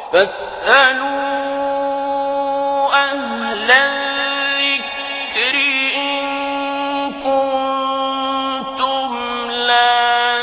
فاسألوا أهل الذكر إن كنتم لا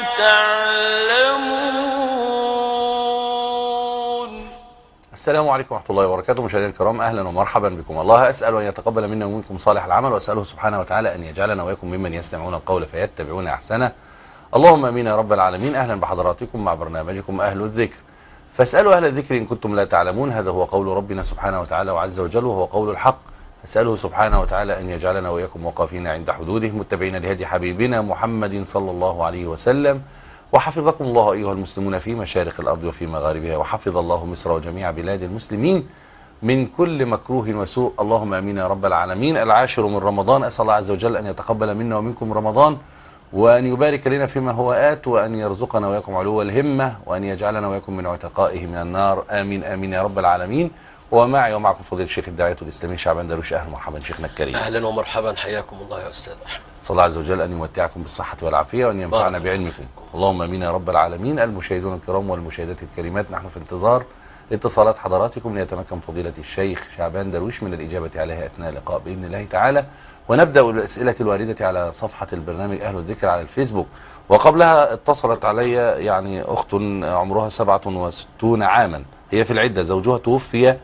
تعلمون. السلام عليكم ورحمة الله وبركاته. مشاهدينا الكرام، أهلا ومرحبا بكم. الله أسأل أن يتقبل منا ومنكم صالح العمل، وأسأله سبحانه وتعالى أن يجعلنا وإياكم ممن يستمعون القول فيتبعون أحسنه. اللهم امين يا رب العالمين. اهلا بحضراتكم مع برنامجكم اهل الذكر. فاسالوا اهل الذكر ان كنتم لا تعلمون. هذا هو قول ربنا سبحانه وتعالى وعز وجل، وهو قول الحق. اساله سبحانه وتعالى ان يجعلنا واياكم واقفين عند حدوده، متبعين لهدي حبيبنا محمد صلى الله عليه وسلم. وحفظكم الله ايها المسلمون في مشارق الارض وفي مغاربها، وحفظ الله مصر وجميع بلاد المسلمين من كل مكروه وسوء. اللهم امين يا رب العالمين. العاشر من رمضان، اسال الله عز وجل ان يتقبل منا ومنكم رمضان، وأن يبارك لنا فيما هو آت، وأن يرزقنا وياكم علو الهمة، وأن يجعلنا وياكم من عتقائه من النار. آمين آمين يا رب العالمين. ومعي ومعكم فضيلة الشيخ الداعية الإسلامي شعبان درويش. أهلا ومرحبا شيخنا الكريم. أهلا ومرحبا، حياكم الله يا أستاذ أحمد. صلى الله عز وجل أن يمتعكم بالصحة والعافية، وأن ينفعنا بعلمكم. اللهم آمين يا رب العالمين. المشاهدون الكرام والمشاهدات الكريمات، نحن في انتظار اتصالات حضراتكم ليتمكن فضيلة الشيخ شعبان درويش من الإجابة عليها أثناء اللقاء بإذن الله تعالى. ونبدأ بالأسئلة الواردة على صفحة البرنامج أهل الذكر على الفيسبوك. وقبلها اتصلت علي يعني أخت عمرها 67 عاما، هي في العدة، زوجها توفي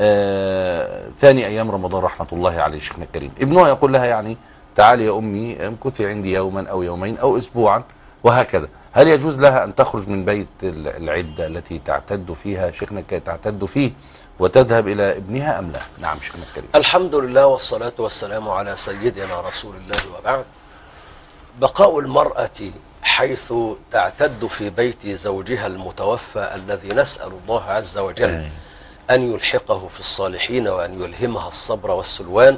ثاني أيام رمضان رحمة الله عليه شيخنا الكريم. ابنها يقول لها يعني تعالي يا أمي امكثي عندي يوما أو يومين أو أسبوعا وهكذا. هل يجوز لها أن تخرج من بيت العدة التي تعتد فيها شيخنا تعتد فيه وتذهب إلى ابنها أم لا؟ نعم شيخنا الكريم. الحمد لله والصلاة والسلام على سيدنا رسول الله وبعد. بقاء المرأة حيث تعتد في بيت زوجها المتوفى، الذي نسأل الله عز وجل أن يلحقه في الصالحين وأن يلهمها الصبر والسلوان،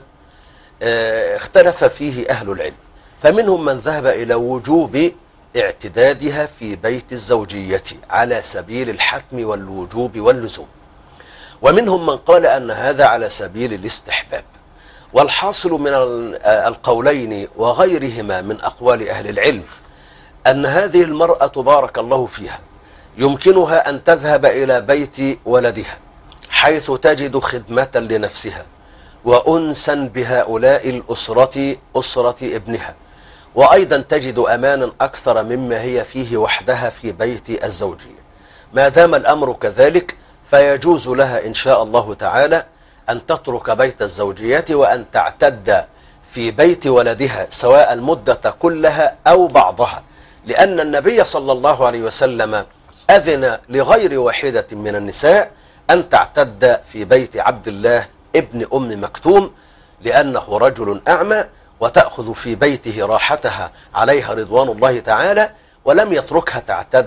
اختلف فيه أهل العلم. فمنهم من ذهب إلى وجوب اعتدادها في بيت الزوجية على سبيل الحتم والوجوب واللزوم، ومنهم من قال أن هذا على سبيل الاستحباب. والحاصل من القولين وغيرهما من أقوال أهل العلم أن هذه المرأة بارك الله فيها يمكنها أن تذهب إلى بيت ولدها حيث تجد خدمة لنفسها وأنسا بهؤلاء الأسرة، أسرة ابنها، وأيضا تجد أمانا أكثر مما هي فيه وحدها في بيت الزوجية. ما دام الأمر كذلك فيجوز لها إن شاء الله تعالى أن تترك بيت الزوجية وأن تعتد في بيت ولدها، سواء المدة كلها أو بعضها، لأن النبي صلى الله عليه وسلم أذن لغير واحدة من النساء أن تعتد في بيت عبد الله ابن أم مكتوم، لأنه رجل أعمى، وتأخذ في بيته راحتها عليها رضوان الله تعالى، ولم يتركها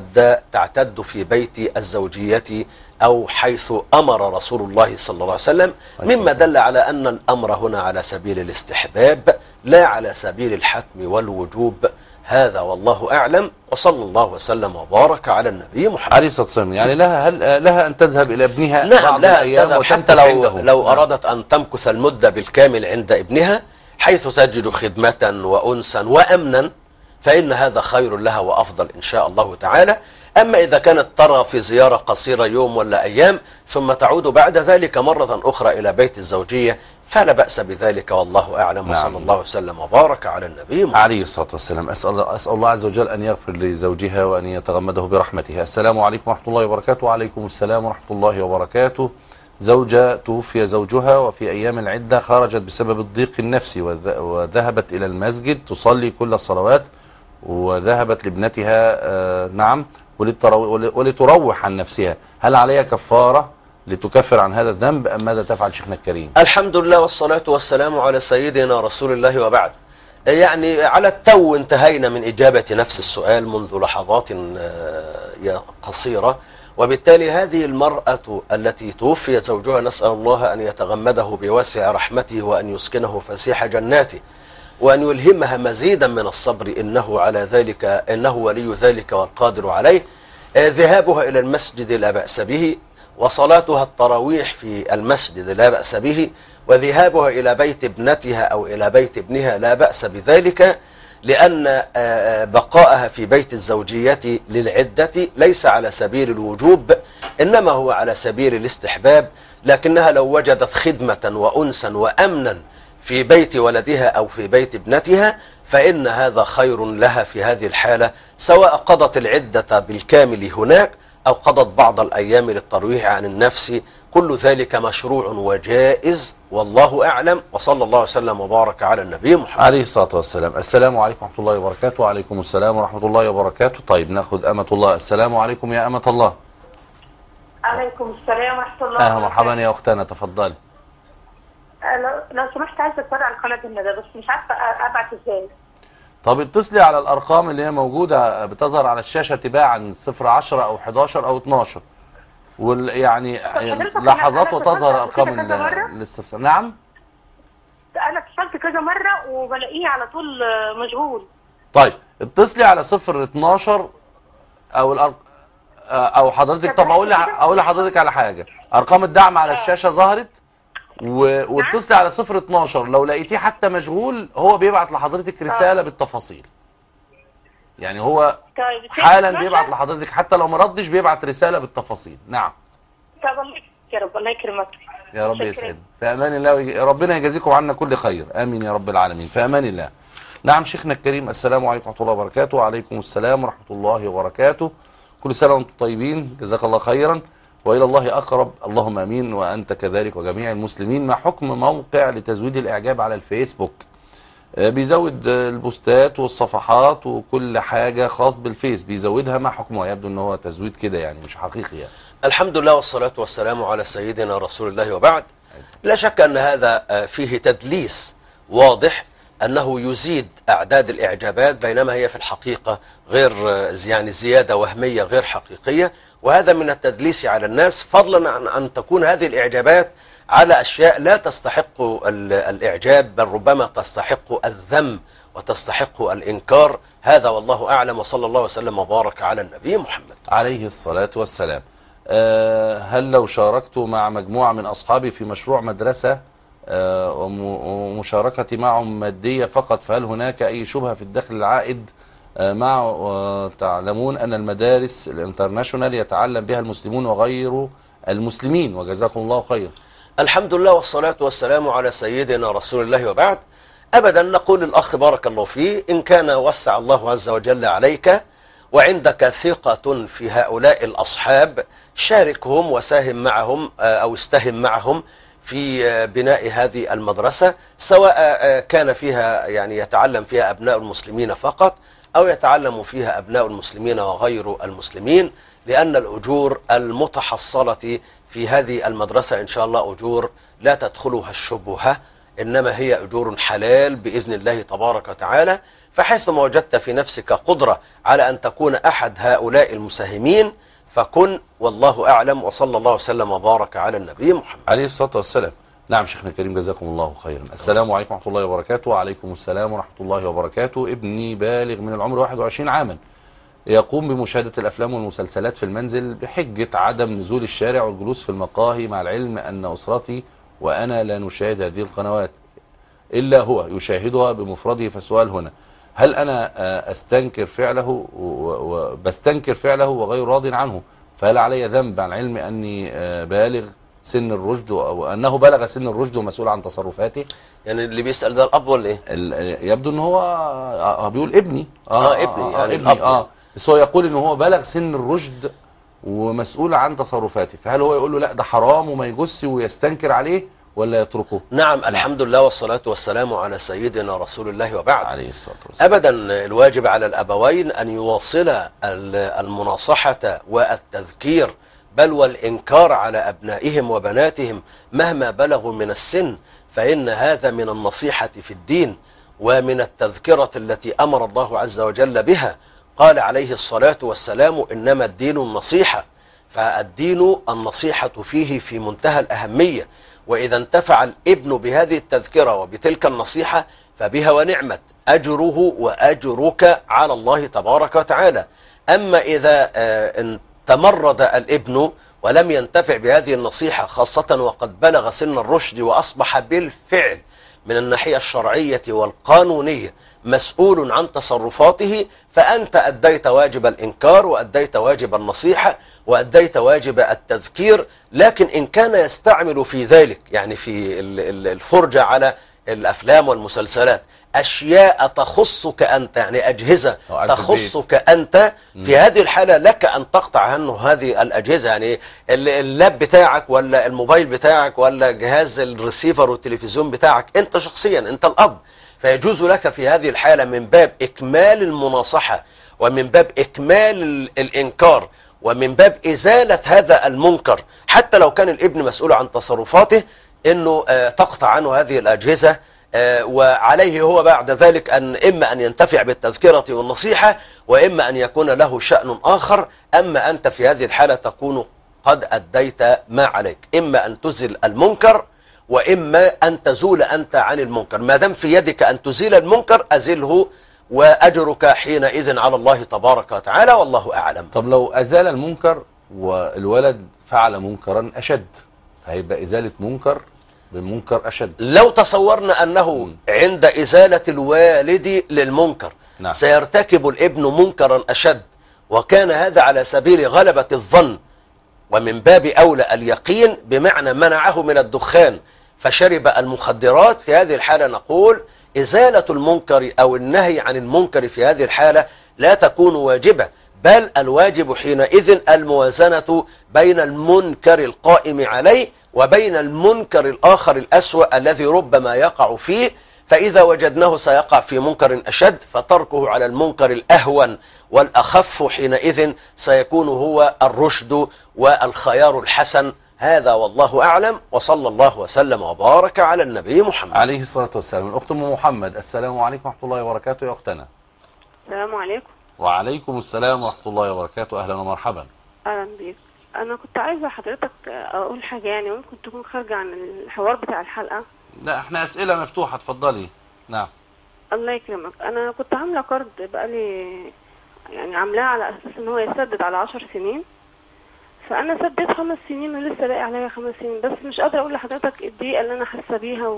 تعتد في بيت الزوجية أو حيث أمر رسول الله صلى الله عليه وسلم، مما دل على أن الأمر هنا على سبيل الاستحباب لا على سبيل الحتم والوجوب. هذا والله أعلم، وصلى الله وسلم وبارك على النبي محمد عليه الصلاة والسلام. يعني لها أن تذهب إلى ابنها نعم، بعض لها الأيام تذهب حتى لو أرادت أن تمكث المدة بالكامل عند ابنها حيث تجد خدمة وأنسا وأمنا، فإن هذا خير لها وأفضل إن شاء الله تعالى. أما إذا كانت ترى في زيارة قصيرة يوم ولا أيام ثم تعود بعد ذلك مرة أخرى إلى بيت الزوجية فلا بأس بذلك، والله أعلم. نعم. وصلى الله وسلم وبارك على النبي محمد عليه الصلاة والسلام. أسأل الله عز وجل أن يغفر لزوجها وأن يتغمده برحمته. السلام عليكم ورحمة الله وبركاته. وعليكم السلام ورحمة الله وبركاته. زوجة توفي زوجها وفي أيام العدة خرجت بسبب الضيق النفسي وذهبت إلى المسجد تصلي كل الصلوات، وذهبت لابنتها نعم ولتروح عن نفسها. هل عليها كفارة لتكفر عن هذا الذنب أم ماذا تفعل شيخنا الكريم؟ الحمد لله والصلاة والسلام على سيدنا رسول الله وبعد. يعني على التو انتهينا من إجابة نفس السؤال منذ لحظات قصيرة، وبالتالي هذه المرأة التي توفي زوجها نسأل الله أن يتغمده بواسع رحمته وأن يسكنه فسيح جناته وأن يلهمها مزيدا من الصبر، إنه على ذلك، إنه ولي ذلك والقادر عليه. ذهابها إلى المسجد لا بأس به، وصلاتها التراويح في المسجد لا بأس به، وذهابها إلى بيت ابنتها أو إلى بيت ابنها لا بأس بذلك، لأن بقاءها في بيت الزوجية للعدة ليس على سبيل الوجوب، إنما هو على سبيل الاستحباب، لكنها لو وجدت خدمة وأنسا وأمنا في بيت ولدها أو في بيت ابنتها فإن هذا خير لها في هذه الحالة، سواء قضت العدة بالكامل هناك أو قضت بعض الأيام للترويح عن النفس، كل ذلك مشروع وجائز، والله أعلم، وصلى الله وسلم وبارك على النبي محمد عليه الصلاة والسلام. السلام عليكم ورحمة الله وبركاته. وعليكم السلام ورحمة الله وبركاته. طيب ناخذ أمة الله. السلام عليكم يا أمة الله. عليكم السلام ورحمة الله أهلا مرحبا يا أختنا، تفضلي. لو سمحت عايزة اتفرج على قناة الندى بس مش عارفة ابعت ازاي. طب اتصلي على الأرقام اللي هي موجودة بتظهر على الشاشة تباعا 010 أو 11 أو 12 يعني لحظات وتظهر أرقام الاستفسار. نعم. أنا اتصلت كذا مرة وبلاقيه على طول مشغول. طيب اتصلي على 012 أو حضرتك. طب أقول لحضرتك على حاجة، أرقام الدعم على الشاشة ظهرت واتصلي على 012 لو لقيتيه حتى مشغول هو بيبعت لحضرتك رسالة بالتفاصيل. يعني هو حالا بيبعت لحضرتك حتى لو مردش بيبعت رسالة بالتفاصيل. نعم. طب يا رب الله يكرمك. يا رب يسعدك. في امان الله، ربنا يجازيكم عنا كل خير. امين يا رب العالمين. في امان الله. نعم شيخنا الكريم. السلام عليكم ورحمه الله وبركاته. وعليكم السلام ورحمه الله وبركاته. كل سنه وانتم طيبين، جزاك الله خيرا والى الله اقرب. اللهم امين وانت كذلك وجميع المسلمين. ما حكم موقع لتزويد الاعجاب على الفيسبوك؟ بيزود البوستات والصفحات وكل حاجه خاص بالفيس بيزودها، ما حكمها؟ يبدو ان هو تزويد كده يعني مش حقيقي يعني. الحمد لله والصلاة والسلام على سيدنا رسول الله وبعد. لا شك أن هذا فيه تدليس واضح، أنه يزيد أعداد الإعجابات بينما هي في الحقيقة غير يعني زيادة وهمية غير حقيقية، وهذا من التدليس على الناس، فضلا عن أن تكون هذه الإعجابات على أشياء لا تستحق الإعجاب، بل ربما تستحق الذم وتستحق الإنكار. هذا والله أعلم، وصلى الله وسلم وبارك على النبي محمد عليه الصلاة والسلام. هل لو شاركت مع مجموعة من أصحابي في مشروع مدرسة ومشاركتي معهم مادية فقط، فهل هناك أي شبهة في الدخل العائد؟ تعلمون أن المدارس الانترناشونال يتعلم بها المسلمون وغير المسلمين، وجزاكم الله خير. الحمد لله والصلاة والسلام على سيدنا رسول الله وبعد. أبدا نقول للأخ بارك الله فيه، إن كان وسع الله عز وجل عليك وعندك ثقة في هؤلاء الأصحاب شاركهم وساهم معهم أو استهم معهم في بناء هذه المدرسة، سواء كان فيها يعني يتعلم فيها أبناء المسلمين فقط أو يتعلم فيها أبناء المسلمين وغير المسلمين، لأن الأجور المتحصلة في هذه المدرسة إن شاء الله أجور لا تدخلها الشبهة، إنما هي أجور حلال بإذن الله تبارك وتعالى. فحيثما وجدت في نفسك قدرة على أن تكون أحد هؤلاء المساهمين فكن، والله أعلم، وصلى الله وسلم وبارك على النبي محمد عليه الصلاة والسلام. نعم شيخنا الكريم جزاكم الله خيرا. السلام عليكم ورحمة الله وبركاته. وعليكم السلام ورحمة الله وبركاته. ابني بالغ من العمر 21 عاما، يقوم بمشاهدة الأفلام والمسلسلات في المنزل بحجة عدم نزول الشارع والجلوس في المقاهي، مع العلم أن أسرتي وأنا لا نشاهد هذه القنوات إلا هو يشاهدها بمفرده. فالسؤال هنا، هل أنا أستنكر فعله وبستنكر فعله وغير راض عنه، فهل علي ذنب عن علم أني بالغ سن الرشد وأنه بلغ سن الرشد ومسؤول عن تصرفاته؟ يعني اللي بيسأل ده الأب ولا إيه؟ يبدو أن هو بيقول ابني. ابني يعني ابني بس هو يقول أنه هو بلغ سن الرشد ومسؤول عن تصرفاته، فهل هو يقول له لا ده حرام وما يجوزش ويستنكر عليه ولا يتركه؟ نعم الحمد لله والصلاة والسلام على سيدنا رسول الله وبعد. عليه الصلاة والسلام. أبدا الواجب على الأبوين أن يواصل المناصحة والتذكير بل والإنكار على أبنائهم وبناتهم مهما بلغوا من السن، فإن هذا من النصيحة في الدين ومن التذكرة التي أمر الله عز وجل بها. قال عليه الصلاة والسلام إنما الدين النصيحة، فالدين النصيحة فيه في منتهى الأهمية، وإذا انتفع الابن بهذه التذكرة وبتلك النصيحة فبها ونعمت، أجره وأجرك على الله تبارك وتعالى. أما إذا تمرد الابن ولم ينتفع بهذه النصيحة، خاصة وقد بلغ سن الرشد وأصبح بالفعل من الناحية الشرعية والقانونية مسؤول عن تصرفاته، فأنت أديت واجب الإنكار وأديت واجب النصيحة وأديت واجب التذكير. لكن إن كان يستعمل في ذلك، يعني في الفرجة على الأفلام والمسلسلات، أشياء تخصك أنت، يعني أجهزة تخصك أنت، في هذه الحالة لك أن تقطع عنه هذه الأجهزة. يعني اللاب بتاعك ولا الموبايل بتاعك ولا جهاز الريسيفر والتلفزيون بتاعك، أنت شخصيا أنت الأب، فيجوز لك في هذه الحالة من باب إكمال المناصحة ومن باب إكمال الإنكار ومن باب إزالة هذا المنكر، حتى لو كان الابن مسؤول عن تصرفاته، أنه تقطع عنه هذه الأجهزة، وعليه هو بعد ذلك أن إما أن ينتفع بالتذكرة والنصيحة، وإما أن يكون له شأن آخر. أما أنت في هذه الحالة تكون قد أديت ما عليك، إما أن تزل المنكر وإما أن تزول أنت عن المنكر. ما دام في يدك أن تزيل المنكر أزله، وأجرك حينئذ على الله تبارك وتعالى، والله أعلم. طب لو أزال المنكر والولد فعل منكرا أشد، فهيبقى إزالة منكر بمنكر أشد. لو تصورنا أنه عند إزالة الوالد للمنكر نعم. سيرتكب الابن منكرا أشد، وكان هذا على سبيل غلبة الظن ومن باب أولى اليقين، بمعنى منعه من الدخان فشرب المخدرات، في هذه الحالة نقول إزالة المنكر أو النهي عن المنكر في هذه الحالة لا تكون واجبة، بل الواجب حينئذ الموازنة بين المنكر القائم عليه وبين المنكر الآخر الأسوأ الذي ربما يقع فيه. فإذا وجدناه سيقع في منكر أشد، فتركه على المنكر الأهون والأخف حينئذ سيكون هو الرشد والخيار الحسن. هذا والله أعلم، وصلى الله وسلم وبارك على النبي محمد عليه الصلاة والسلام. الأخت أم محمد، السلام عليكم ورحمة الله وبركاته يا أختنا. السلام عليكم. وعليكم السلام ورحمة الله وبركاته، أهلا ومرحبا. أهلا بيك. أنا كنت عايزة حضرتك أقول حاجة، يعني ممكن تكون خارجة عن الحوار بتاع الحلقة. لا، احنا أسئلة مفتوحة، اتفضلي. نعم. الله يكرمك. أنا كنت عاملة قرض بقالي، يعني عاملاه على أساس إن هو يسدد على 10 سنين، فأنا سددت 5 سنين ولسه باقي عليا 5 سنين، بس مش قادرة أقول لحضرتك الضيقة اللي أنا حاسة بيها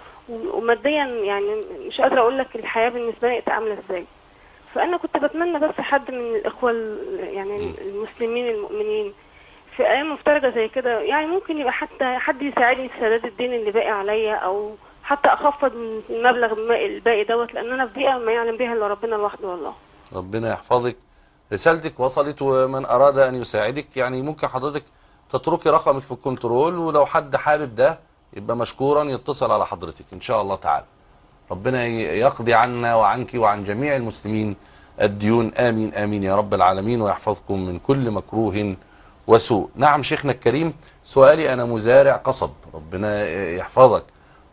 وماديا، يعني مش قادرة أقول لك الحياة بالنسبة لي عاملة إزاي. فأنا كنت بتمنى بس حد من الإخوة يعني المسلمين المؤمنين في أيام مفترجة زي كده، يعني ممكن يبقى حتى حد يساعدني في سداد الدين اللي باقي عليا، أو حتى أخفض من المبلغ الباقي دوت، لأن أنا في ضيقة ما يعلم بها إلا ربنا لوحده. والله ربنا يحفظك. رسالتك وصلت، ومن أراد أن يساعدك يعني ممكن حضرتك تتركي رقمك في الكنترول، ولو حد حابب ده يبقى مشكورا يتصل على حضرتك إن شاء الله تعالى. ربنا يقضي عنا وعنك وعن جميع المسلمين الديون، آمين آمين يا رب العالمين، ويحفظكم من كل مكروه وسوء. نعم شيخنا الكريم، سؤالي أنا مزارع قصب، ربنا يحفظك،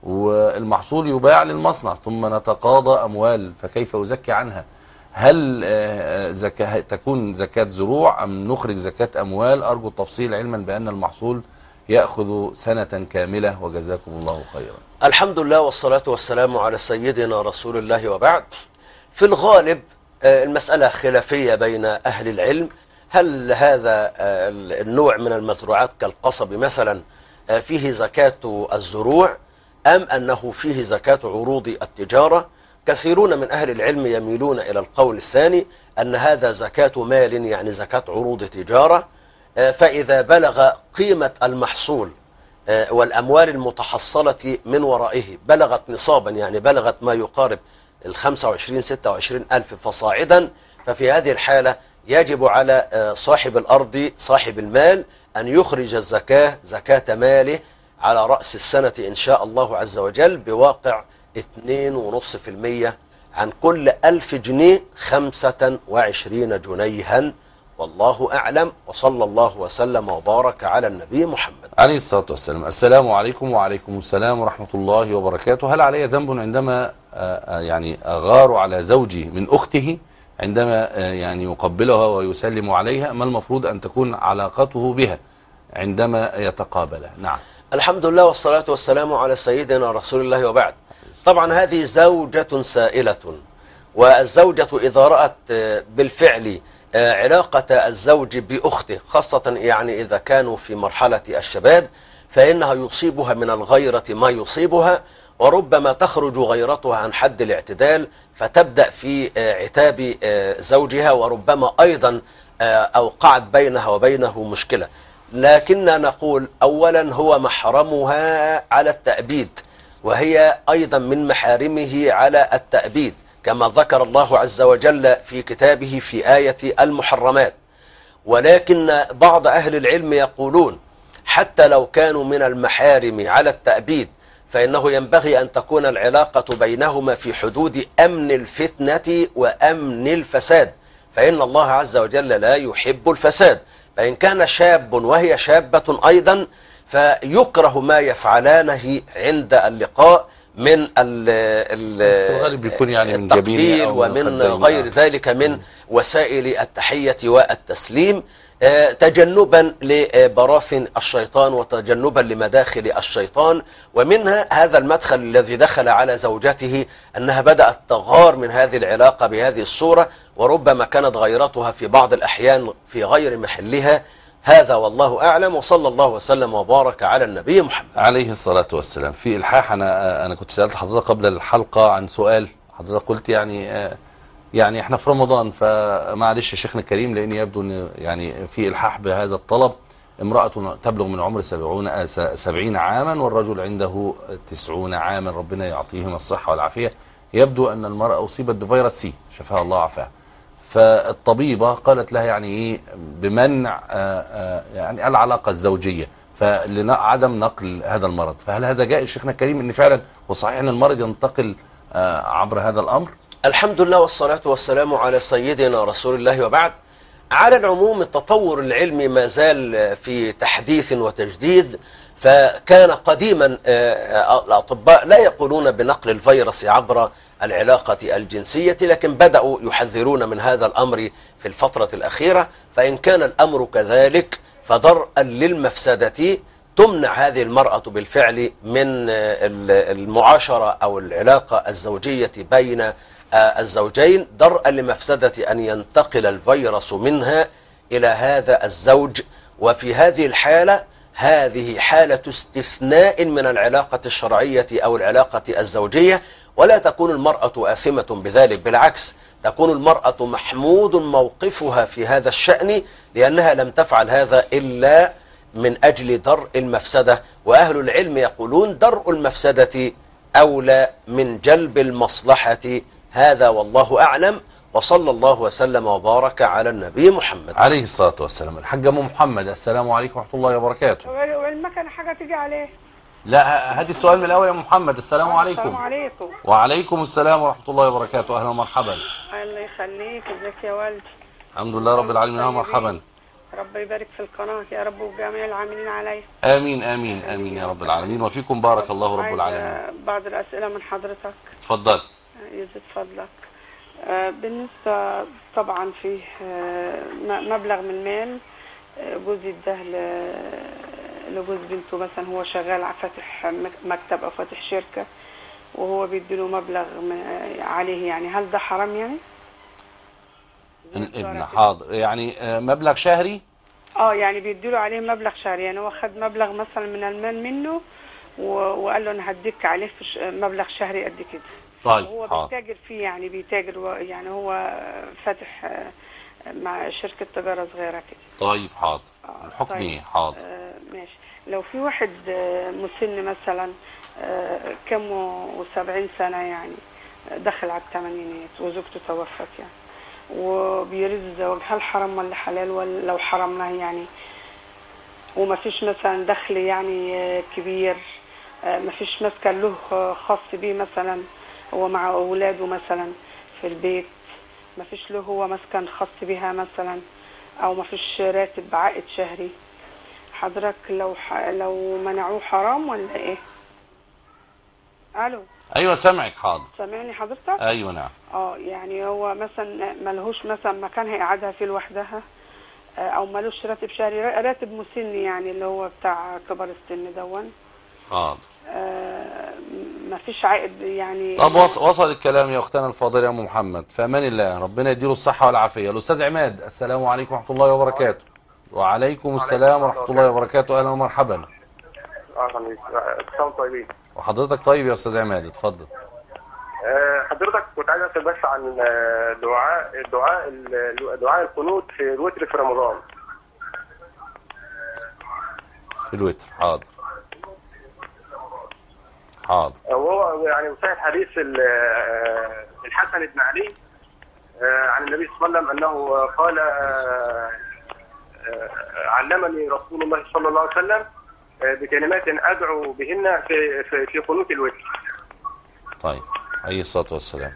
والمحصول يباع للمصنع ثم نتقاضى أموال، فكيف أزكي عنها؟ هل تكون زكاة زروع أم نخرج زكاة أموال؟ أرجو التفصيل، علما بأن المحصول يأخذ سنة كاملة، وجزاكم الله خيرا. الحمد لله والصلاة والسلام على سيدنا رسول الله، وبعد. في الغالب المسألة خلافية بين أهل العلم، هل هذا النوع من المزروعات كالقصب مثلا فيه زكاة الزروع أم أنه فيه زكاة عروض التجارة؟ كثيرون من أهل العلم يميلون إلى القول الثاني، أن هذا زكاة مال، يعني زكاة عروض تجارة، فإذا بلغ قيمة المحصول والأموال المتحصلة من ورائه بلغت نصابا، يعني بلغت ما يقارب 25-26 ألف فصاعدا، ففي هذه الحالة يجب على صاحب الأرض صاحب المال أن يخرج الزكاة، زكاة ماله، على رأس السنة إن شاء الله عز وجل، بواقع 2.5% عن كل 1000 جنيه 25 جنيها، والله أعلم، وصلى الله وسلم وبارك على النبي محمد عليه الصلاة والسلام. السلام عليكم. وعليكم السلام ورحمة الله وبركاته. هل علي ذنب عندما يعني أغار على زوجي من أخته عندما يعني يقبلها ويسلم عليها؟ ما المفروض أن تكون علاقته بها عندما يتقابلها؟ نعم. الحمد لله والصلاة والسلام على سيدنا رسول الله، وبعد. طبعا هذه زوجة سائلة، والزوجة إذا رأت بالفعل علاقة الزوج بأخته، خاصة يعني إذا كانوا في مرحلة الشباب، فإنها يصيبها من الغيرة ما يصيبها، وربما تخرج غيرتها عن حد الاعتدال فتبدأ في عتاب زوجها، وربما أيضا أوقعت بينها وبينه مشكلة. لكننا نقول أولا هو محرمها على التأبيد، وهي أيضا من محارمه على التأبيد، كما ذكر الله عز وجل في كتابه في آية المحرمات. ولكن بعض أهل العلم يقولون حتى لو كانوا من المحارم على التأبيد فإنه ينبغي أن تكون العلاقة بينهما في حدود أمن الفتنة وأمن الفساد، فإن الله عز وجل لا يحب الفساد. فإن كان شاب وهي شابة أيضا فيكره ما يفعلانه عند اللقاء من الغالب بيكون يعني من التقبيل ومن غير ذلك من وسائل التحية والتسليم، تجنبا لبراثن الشيطان وتجنبا لمداخل الشيطان. ومنها هذا المدخل الذي دخل على زوجته أنها بدأت تغار من هذه العلاقة بهذه الصورة، وربما كانت غيرتها في بعض الأحيان في غير محلها. هذا والله أعلم، وصلى الله وسلم وبارك على النبي محمد عليه الصلاة والسلام. في إلحاح أنا كنت سألت حضرتك قبل الحلقة عن سؤال، حضرتك قلت يعني احنا في رمضان، فمعلش يا شيخنا الكريم لأن يبدو أن يعني في إلحاح بهذا الطلب. امرأة تبلغ من عمر 70 عاما والرجل عنده 90 عاما، ربنا يعطيهما الصحة والعافية. يبدو أن المرأة أصيبت بفيروس سي، شفاها الله وعافاها. فالطبيبة قالت لها يعني ايه بمنع يعني العلاقة الزوجية، فلعدم نقل هذا المرض. فهل هذا جائز شيخنا الكريم ان فعلا وصحيح ان المرض ينتقل عبر هذا الامر؟ الحمد لله والصلاة والسلام على سيدنا رسول الله، وبعد. على العموم التطور العلمي ما زال في تحديث وتجديد، فكان قديما الأطباء لا يقولون بنقل الفيروس عبر العلاقة الجنسية، لكن بدأوا يحذرون من هذا الأمر في الفترة الأخيرة. فإن كان الأمر كذلك فدرءا للمفسدة تمنع هذه المرأة بالفعل من المعاشرة أو العلاقة الزوجية بين الزوجين، درءا لمفسدة أن ينتقل الفيروس منها إلى هذا الزوج. وفي هذه الحالة هذه حالة استثناء من العلاقة الشرعية أو العلاقة الزوجية، ولا تكون المرأة آثمة بذلك، بالعكس تكون المرأة محمود موقفها في هذا الشأن، لأنها لم تفعل هذا إلا من أجل درء المفسدة. وأهل العلم يقولون درء المفسدة أولى من جلب المصلحة. هذا والله أعلم، وصلى الله وسلم وبارك على النبي محمد عليه الصلاة والسلام. الحاج أم محمد، السلام عليكم ورحمة الله وبركاته. والمكنة حاجة تيجي عليه؟ لا، هاتي السؤال من الأول يا أم محمد. السلام عليكم. السلام عليكم. وعليكم السلام ورحمة الله وبركاته. أهلا ومرحبا. الله يخليك، ازيك يا والدي؟ الحمد لله رب العالمين. أهلا ومرحبا. ربنا يبارك في القناة يا رب وجميع العاملين عليها. آمين آمين آمين يا رب العالمين، وفيكم بارك الله رب العالمين. بعض الأسئلة من حضرتك. اتفضل. يزيد فضلك. بالنسبة طبعا فيه مبلغ من المال جوزي اداه لجوز بنته، مثلا هو شغال فاتح مكتب أو فاتح شركة وهو بيديله مبلغ عليه، يعني هل ده حرام يعني؟ الابن حاضر، يعني مبلغ شهري؟ يعني بيديله عليه مبلغ شهري، يعني هو خد مبلغ مثلا من المال منه وقال له انا هديك عليه مبلغ شهري قد كده. طيب هو بيتاجر فيه، يعني بيتاجر، يعني هو فاتح مع شركة تجارة صغيرة كده. طيب حاضر. الحكم ايه؟ حاضر. ماشي. لو في واحد مسن مثلا كم 70 سنة، يعني دخل على الثمانينات وزوجته توفت يعني وبيريد الزواج، هل حرام ولا حلال؟ ولا لو حرمناه يعني وما فيش مثلا دخل يعني كبير، ما فيش مسكن له خاص بيه مثلا هو مع اولاده مثلا في البيت، ما فيش له هو مسكن خاص بها مثلا، او ما فيش راتب عائد شهري، حضرتك لو منعوه حرام ولا ايه؟ الو. ايوه سامعك. حاضر. سامعني حضرتك؟ ايوه نعم. يعني هو مثلا ملهوش مثلا مكان هيقعدها فيه لوحدها، او ملوش راتب شهري، راتب مسن يعني اللي هو بتاع كبار السن دون. حاضر. مفيش عائد يعني. طب وصل الكلام يا اختنا الفاضله يا ام محمد، في امان الله، ربنا يديله الصحه والعافيه. الاستاذ عماد، السلام عليكم ورحمه الله وبركاته. وعليكم السلام ورحمه الله وبركاته. اهلا ومرحبا. كل سنه طيبين. وحضرتك طيب يا استاذ عماد، اتفضل. حضرتك كنت عايز اسال بس عن دعاء القنوت في الوتر في رمضان. في الوتر، حاضر حاضر. وهو يعني صحيح حديث الحسن بن علي عن النبي صلى الله عليه وسلم انه قال علمني رسول الله صلى الله عليه وسلم بكلمات ادعو بهن في قنوت الوتر. طيب، عليه الصلاه والسلام.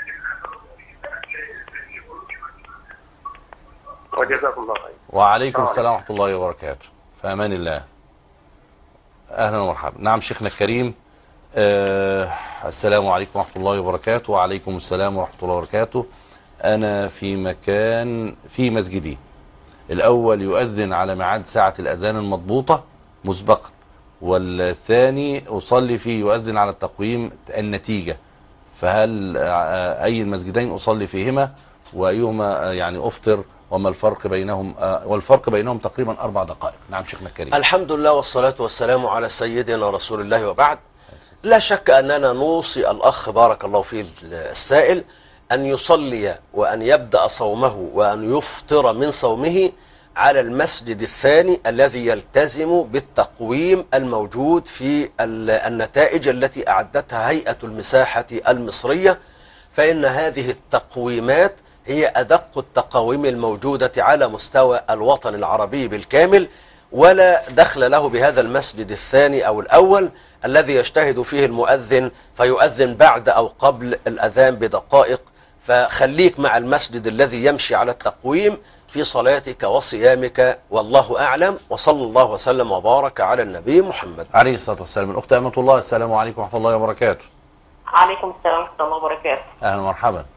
وجزاكم الله خير. وعليكم السلام ورحمه الله وبركاته. في امان الله. اهلا ومرحبا. نعم شيخنا الكريم. السلام عليكم ورحمه الله وبركاته. وعليكم السلام ورحمه الله وبركاته. انا في مسجدي الاول يؤذن على ميعاد ساعه الاذان المضبوطه مسبقا، والثاني اصلي فيه يؤذن على التقويم النتيجه، فهل اي المسجدين اصلي فيهما وايهما يعني افطر، وما الفرق بينهم؟ والفرق بينهم تقريبا 4 دقائق. نعم شيخنا الكريم. الحمد لله والصلاة والسلام على سيدنا رسول الله وبعد. لا شك أننا نوصي الأخ بارك الله فيه السائل أن يصلي وأن يبدأ صومه وأن يفطر من صومه على المسجد الثاني الذي يلتزم بالتقويم الموجود في النتائج التي أعدتها هيئة المساحة المصرية، فإن هذه التقويمات هي أدق التقاويم الموجودة على مستوى الوطن العربي بالكامل، ولا دخل له بهذا المسجد الثاني أو الأول الذي يجتهد فيه المؤذن فيؤذن بعد أو قبل الأذان بدقائق. فخليك مع المسجد الذي يمشي على التقويم في صلاتك وصيامك، والله أعلم، وصلى الله وسلم وبارك على النبي محمد عليه الصلاة والسلام. الأخت أمة الله، السلام عليكم ورحمة الله وبركاته. عليكم السلام ورحمة الله وبركاته. أهلا ومرحبا.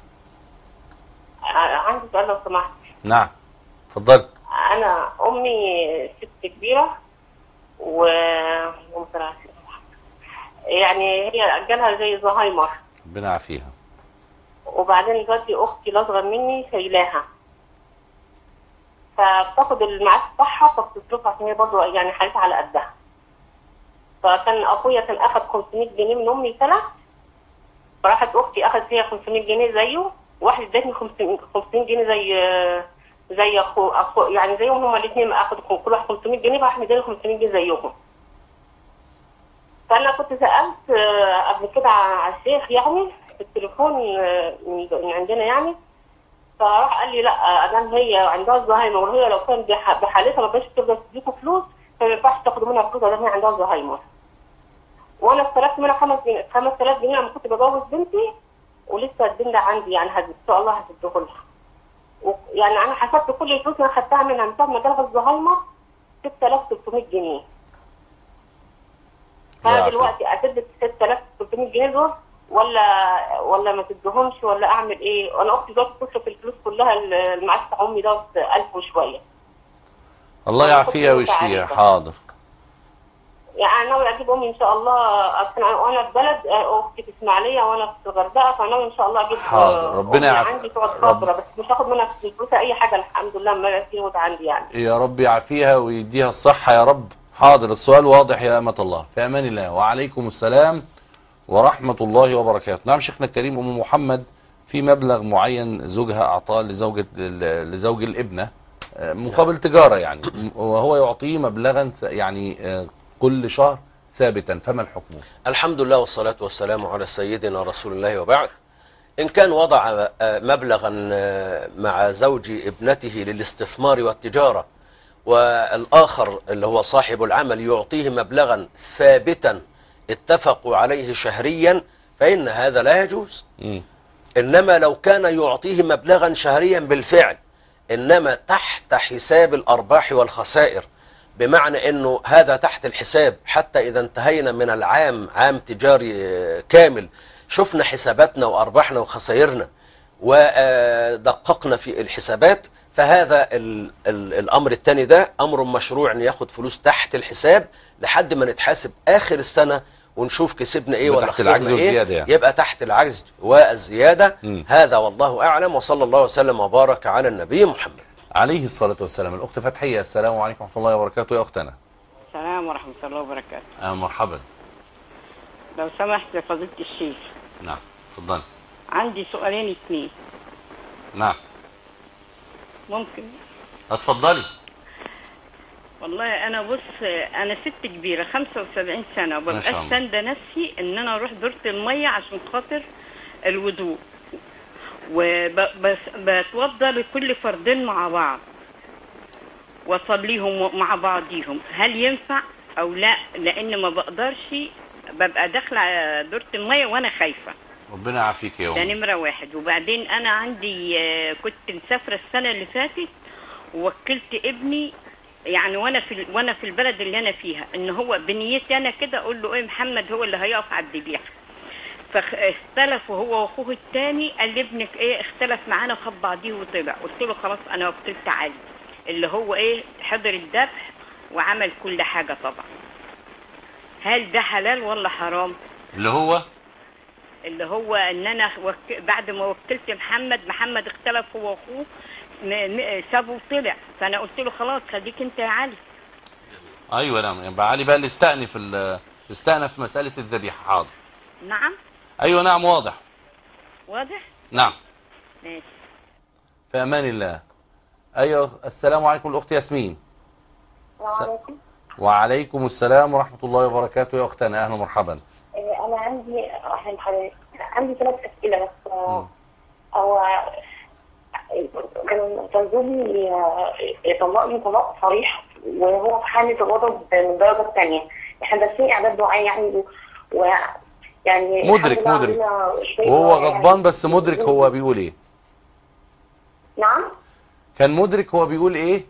عندي سؤال لو سمحت. نعم اتفضل. أنا أمي ست كبيرة يعني هي جالها زي زهايمر، ربنا يعافيها. وبعدين دلوقتي أختي الأصغر مني شايلاها، فبتاخد المعاش بتاعها فبتصرفها عشان هي برضه يعني حالتها على قدها. فكان أخويا كان أخد 500 جنيه من أمي سنة، فراحت أختي أخذت فيها 500 جنيه زيه، واحد ادتني 500 جنيه زي أخو يعني زيهم هما الاثنين، أخدوا كل واحد 500 جنيه، فراح مديني 500 جنيه زيهم. فأنا كنت سألت قبل كده على الشيخ يعني في التليفون من عندنا يعني، فراح قال لي لا، ادام هي عندها الزهايمر وهي لو كان بحالتها ما كانتش تقدر تديكوا فلوس، فما ينفعش تاخدوا منها فلوس ادام هي عندها الزهايمر. وانا استلفت منها 5000 جنيه لما كنت بجوز بنتي، ولسه الدين ده عندي يعني ان شاء الله هسديه لها. يعني انا حسبت كل الفلوس اللي انا خدتها منها من ساعه ما جالها الزهايمر 6300 جنيه. فانا دلوقتي اسد 6300 جنيه دول ولا ما تدهمش ولا اعمل ايه؟ انا اختي دلوقتي بتصرف الفلوس كلها، المعاش بتاع امي ده 1000 وشويه. الله يعافيها ويشفيها. حاضر. يعني انا ناوي اجيب امي ان شاء الله، وانا في بلد اختي في اسماعيليه وانا في الغردقه، فناوي ان شاء الله اجيب. حاضر. ربنا يعافيها. عندي تقعد فتره بس مش هاخد منها فلوس اي حاجه، الحمد لله ما في عندي يعني. يا رب يعافيها ويديها الصحه يا رب. حاضر. السؤال واضح يا أمة الله. في امان الله. وعليكم السلام ورحمة الله وبركاته. نعم شيخنا الكريم. أم محمد في مبلغ معين زوجها أعطاه لزوج الابنة مقابل تجارة يعني، وهو يعطيه مبلغا يعني كل شهر ثابتا، فما الحكم؟ الحمد لله والصلاة والسلام على سيدنا رسول الله وبعد. إن كان وضع مبلغا مع زوج ابنته للاستثمار والتجارة، والآخر اللي هو صاحب العمل يعطيه مبلغا ثابتا اتفقوا عليه شهريا، فإن هذا لا يجوز. إنما لو كان يعطيه مبلغا شهريا بالفعل، إنما تحت حساب الأرباح والخسائر، بمعنى أنه هذا تحت الحساب حتى إذا انتهينا من العام عام تجاري كامل، شفنا حساباتنا وأرباحنا وخسائرنا ودققنا في الحسابات، فهذا الأمر الثاني ده أمر مشروع أن ياخد فلوس تحت الحساب لحد ما نتحاسب آخر السنة ونشوف كسبنا ايه ولا خسرنا ايه، يعني. يبقى تحت العجز والزيادة. هذا والله أعلم، وصلى الله وسلم وبارك على النبي محمد عليه الصلاة والسلام. الأخت فتحية، السلام عليكم ورحمة الله وبركاته. يا أختنا. السلام ورحمة الله وبركاته. مرحبا. لو سمحت يا فضيلة الشيخ. نعم اتفضلي. عندي سؤالين اتنين. نعم ممكن؟ اتفضلي. والله انا بص، انا ست كبيره 75 سنه ما شاء وببقى الله. ساندة نفسي ان انا اروح دورة الميه عشان خاطر الوضوء، وبتوضى لكل فردين مع بعض واصليهم مع بعضيهم. هل ينفع او لا؟ لان ما بقدرش، ببقى داخله دورة الميه وانا خايفه. ربنا يعافيك يا ده أم. نمره واحد. وبعدين انا عندي كنت مسافره السنه اللي فاتت ووكلت ابني، يعني وانا في البلد اللي انا فيها، ان هو بنيتي انا كده اقول له ايه، محمد هو اللي هيقف على الذبيحه. فاختلفوا هو واخوه الثاني، قال لي ابنك ايه اختلف معانا وخد بعضيه وطلع. قلت له خلاص انا وكلت علي، اللي هو ايه حضر الذبح وعمل كل حاجه طبعا. هل ده حلال ولا حرام؟ اللي هو ان انا بعد ما وكلت محمد اختلف هو واخوه، سابه وطلع. فانا قلت له خلاص خليك انت يا علي. ايوه نعم، يبقى علي بقى اللي استأنف مسألة الذبيحة. حاضر. نعم. ايوه نعم واضح. واضح. نعم. ماشي. في امان الله. ايوه السلام عليكم الاخت ياسمين. وعليكم. وعليكم السلام ورحمة الله وبركاته يا اختنا، اهلا ومرحبا. انا عندي 3 اسئله بس. هو كان زوجي طلقني طلاق صريح وهو في حالة غضب من الدرجة الثانية. احنا دارسين اعداد دعاء يعني، ويعني مدرك وهو غضبان، بس مدرك هو بيقول ايه. نعم. كان مدرك هو بيقول ايه.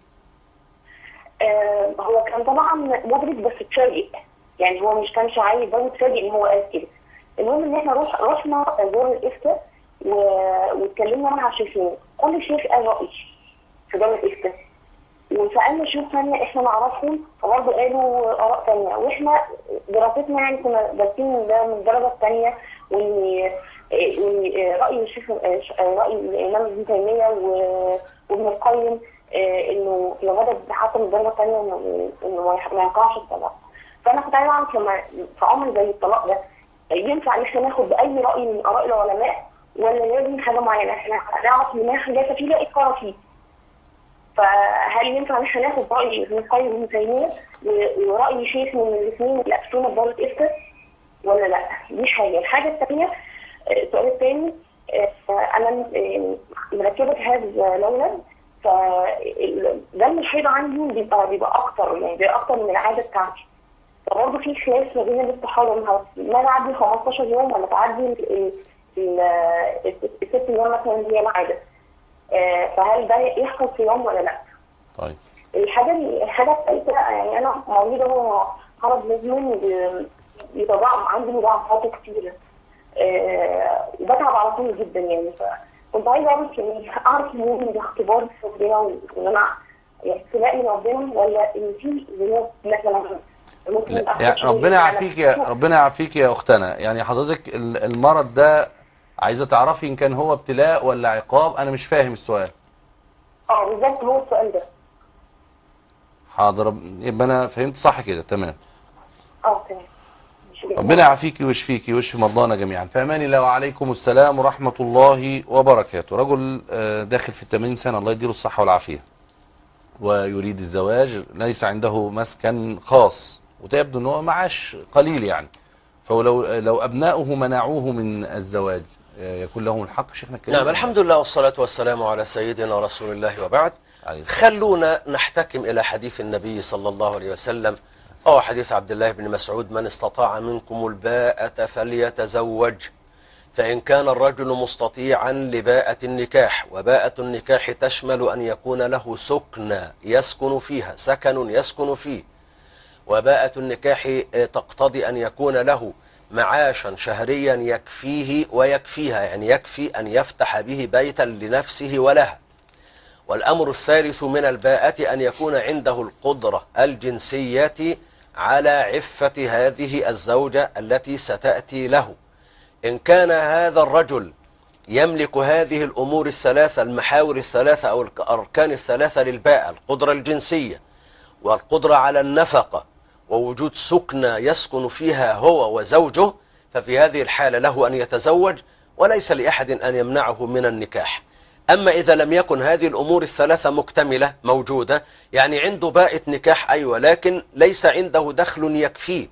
هو كان طبعا مدرك بس اتفاجئ، يعني هو مش كانش عايز، بس اتفاجئ ان هو قال كده. المهم ان احنا رحنا دور الافتاء واتكلمنا مع شيخين، كل شيخ قال رأي في دور الافتاء، وسألنا شيوخ ثانيه احنا نعرفهم فبرضه قالوا آراء ثانيه، واحنا دراستنا يعني كنا دارسين ده من الدرجه الثانيه، وان رأي الشيخ رأي الامام ابن تيميه وابن القيم انه الغضب حتى من الدرجه الثانيه انه ما ينفعش الطلاق. فانا كنت عايزه اعرف لما في امر زي الطلاق ده ينفع ان احنا ناخد باي راي من اراء العلماء، ولا لازم حاجه معينه احنا نعرف ان حاجه فيه لا اكراه فيه؟ فهل ينفع ان احنا ناخد راي ابن القيم وابن تيميه وراي شيخ من الاثنين اللي افتونا بدوره افتاء ولا لا؟ دي حاجه. الحاجه الثانيه، السؤال الثاني، انا مركبه جهاز لولد، فدم الحيض عندي بيبقى اكتر، يعني بيبقى اكتر من العاده بتاعتي. فبرضه في خلاف ما بين الاستحاضه ما تعدي 15 يوم ولا تعدي ال6 ايام مثلا هي العاده. فهل ده يحصل في يوم ولا لا؟ طيب. الحاجه الثالثه، يعني انا مريضه هو مرض مزمن بيتضاعف عندي مضاعفات كتيره، وبتعب على طول جدا يعني. فكنت عايزه اعرف منين ده اختبار في ربنا، وان انا يعني ابتلاء من ربنا، ولا ان في ذنوب مثلا ممكن يعني ربنا يعافيك يا اختنا. يعني حضرتك المرض ده عايزه تعرفي ان كان هو ابتلاء ولا عقاب؟ انا مش فاهم السؤال. بالظبط هو السؤال ده. حاضر، يبقى انا فهمت صح كده. تمام. تمام. ربنا يعافيكي ويشفيكي ويشفي مرضانا جميعا. في امان الله. وعليكم السلام ورحمه الله وبركاته. رجل داخل في 80 سنه، الله يديله الصحه والعافيه، ويريد الزواج، ليس عنده مسكن خاص، وتبدو ان هو معاش قليل يعني. فلو ابناؤه منعوه من الزواج يكون لهم الحق؟ شيخنا الكريم. نعم، الحمد لله والصلاة والسلام على سيدنا رسول الله وبعد. خلونا نحتكم إلى حديث النبي صلى الله عليه وسلم، أو حديث عبد الله بن مسعود: من استطاع منكم الباءة فليتزوج، فإن كان الرجل مستطيعا لباءة النكاح. وباءة النكاح تشمل أن يكون له سكن يسكن فيها، سكن يسكن فيه. وباءة النكاح تقتضي أن يكون له معاشا شهريا يكفيه ويكفيها، يعني يكفي أن يفتح به بيتا لنفسه ولها. والأمر الثالث من الباءة أن يكون عنده القدرة الجنسية على عفة هذه الزوجة التي ستأتي له. إن كان هذا الرجل يملك هذه الأمور الثلاثة، المحاور الثلاثة أو الأركان الثلاثة للباءة: القدرة الجنسية، والقدرة على النفقة، ووجود سكنة يسكن فيها هو وزوجه، ففي هذه الحالة له أن يتزوج، وليس لأحد أن يمنعه من النكاح. أما إذا لم يكن هذه الأمور الثلاثة مكتملة موجودة، يعني عنده باءة نكاح أيوة، لكن ليس عنده دخل يكفيه،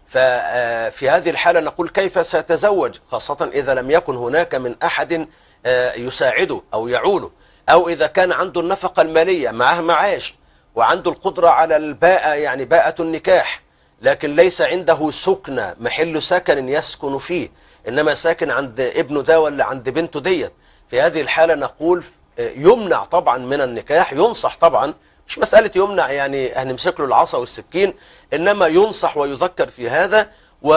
ففي هذه الحالة نقول كيف سيتزوج، خاصة إذا لم يكن هناك من أحد يساعده أو يعوله، أو إذا كان عنده النفقة المالية معه معاش وعنده القدرة على الباءة، يعني باءة النكاح، لكن ليس عنده سكنة، محل سكن يسكن فيه، إنما ساكن عند ابنه ده ولا عند بنته ديت. في هذه الحالة نقول يمنع طبعا من النكاح، ينصح طبعا، مش مسألة يمنع يعني هنمسك له العصا والسكين، إنما ينصح ويذكر في هذا،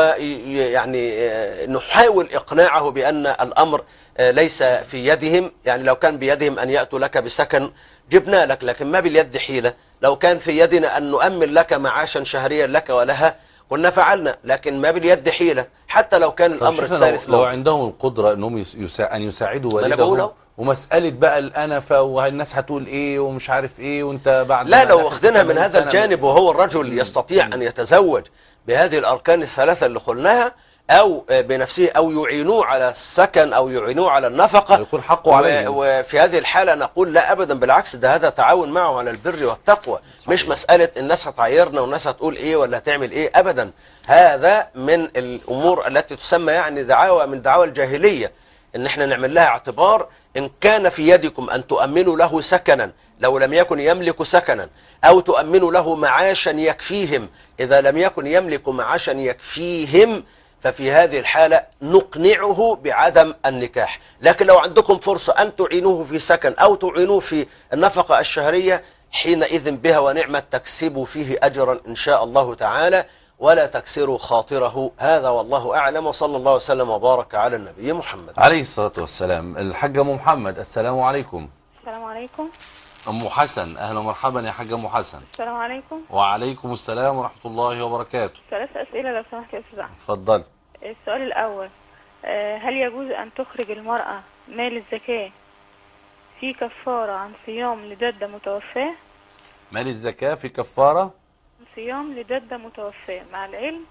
ويعني نحاول إقناعه بأن الأمر ليس في يدهم. يعني لو كان بيدهم أن يأتوا لك بسكن جبنا لك، لكن ما باليد حيلة. لو كان في يدنا أن نؤمن لك معاشا شهريا لك ولها كنا فعلنا، لكن ما باليد حيلة، حتى لو كان الأمر الثالث لو عندهم القدرة أنهم أن يساعدوا والدهم، ومسألة بقى الأنفة والناس هتقول إيه ومش عارف إيه وأنت بعد لا، لو واخدينها من هذا الجانب وهو الرجل يستطيع أن يتزوج بهذه الأركان الثلاثة اللي قلناها، أو بنفسه، أو يعينوه على السكن، أو يعينوه على النفقة، يكون حقه عليه. وفي هذه الحالة نقول لا أبدا، بالعكس، ده هذا تعاون معه على البر والتقوى. صحيح. مش مسألة الناس هتعيرنا والناس هتقول إيه ولا هتعمل إيه، أبدا. هذا من الأمور التي تسمى يعني دعاوى من دعاوى الجاهلية، إن احنا نعمل لها اعتبار. إن كان في يدكم أن تؤمنوا له سكنا لو لم يكن يملك سكنا، أو تؤمنوا له معاشا يكفيهم إذا لم يكن يملك معاشا يكفيهم، ففي هذه الحالة نقنعه بعدم النكاح. لكن لو عندكم فرصة أن تعينوه في سكن أو تعينوه في النفقة الشهرية، حينئذ بها ونعمة، تكسبوا فيه أجرا إن شاء الله تعالى، ولا تكسروا خاطره. هذا والله أعلم، وصلى الله وسلم وبارك على النبي محمد عليه الصلاة والسلام. الحاجة أم محمد، السلام عليكم. السلام عليكم. أم حسن، أهلا ومرحبا يا حاجة أم حسن. السلام عليكم. وعليكم السلام ورحمة الله وبركاته. 3 أسئلة لو سمحت يا أستاذ. اتفضلي. السؤال الأول، هل يجوز أن تخرج المرأة مال الزكاة في كفارة عن صيام لجدة متوفاة؟ مال الزكاة في كفارة صيام لجدة متوفاة، مع العلم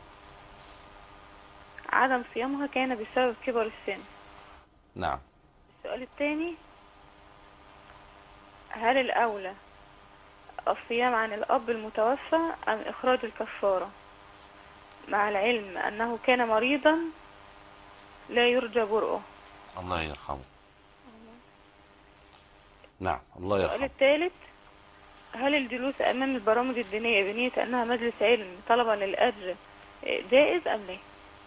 عدم صيامها كان بسبب كبر السن. نعم. السؤال الثاني، هل الأولى الصيام عن الأب المتوفى أم إخراج الكفارة، مع العلم أنه كان مريضا لا يرجى برؤه؟ الله يرحمه. نعم، الله يرحمه. السؤال الثالث، هل الجلوس أمام البرامج الدينية بنية أنها مجلس علم طلبا للأجر جائز أم لا؟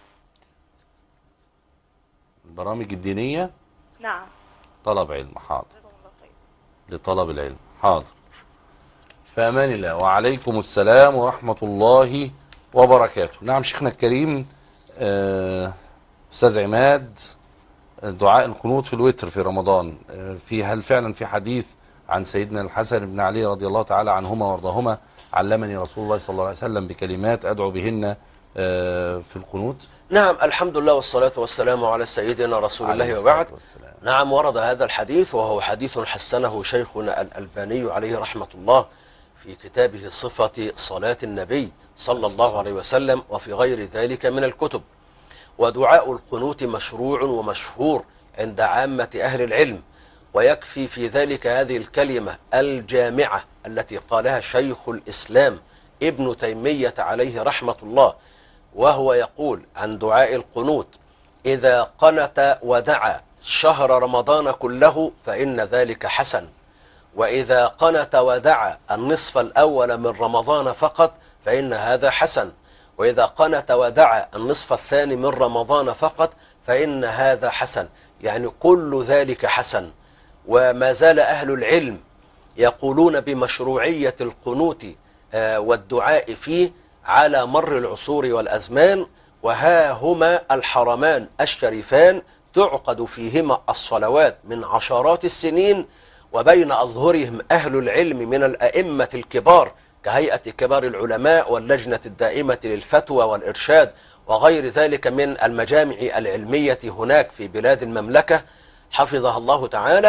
البرامج الدينية؟ نعم. طلب علم، حاضر. لطلب العلم، حاضر. في أمان الله. وعليكم السلام ورحمة الله وبركاته. نعم شيخنا الكريم، أستاذ عماد، دعاء القنوت في الوتر في رمضان، هل فعلا في حديث عن سيدنا الحسن بن علي رضي الله تعالى عنهما وارضاهما علمني رسول الله صلى الله عليه وسلم بكلمات أدعو بهن في القنوت؟ نعم، الحمد لله والصلاة والسلام على سيدنا رسول الله وبعد. نعم، ورد هذا الحديث، وهو حديث حسنه شيخنا الألباني عليه رحمة الله في كتابه صفة صلاة النبي صلى الله عليه وسلم، وفي غير ذلك من الكتب. ودعاء القنوت مشروع ومشهور عند عامة أهل العلم، ويكفي في ذلك هذه الكلمة الجامعة التي قالها شيخ الإسلام ابن تيمية عليه رحمة الله، وهو يقول عن دعاء القنوت: إذا قنت ودعا شهر رمضان كله فإن ذلك حسن، وإذا قنت ودعا النصف الأول من رمضان فقط فإن هذا حسن، وإذا قنت ودعا النصف الثاني من رمضان فقط فإن هذا حسن. يعني كل ذلك حسن. وما زال أهل العلم يقولون بمشروعية القنوت والدعاء فيه على مر العصور والأزمان، وها هما الحرمان الشريفان تعقد فيهما الصلوات من عشرات السنين، وبين أظهرهم أهل العلم من الأئمة الكبار كهيئة كبار العلماء واللجنة الدائمة للفتوى والإرشاد وغير ذلك من المجامع العلمية هناك في بلاد المملكة حفظها الله تعالى.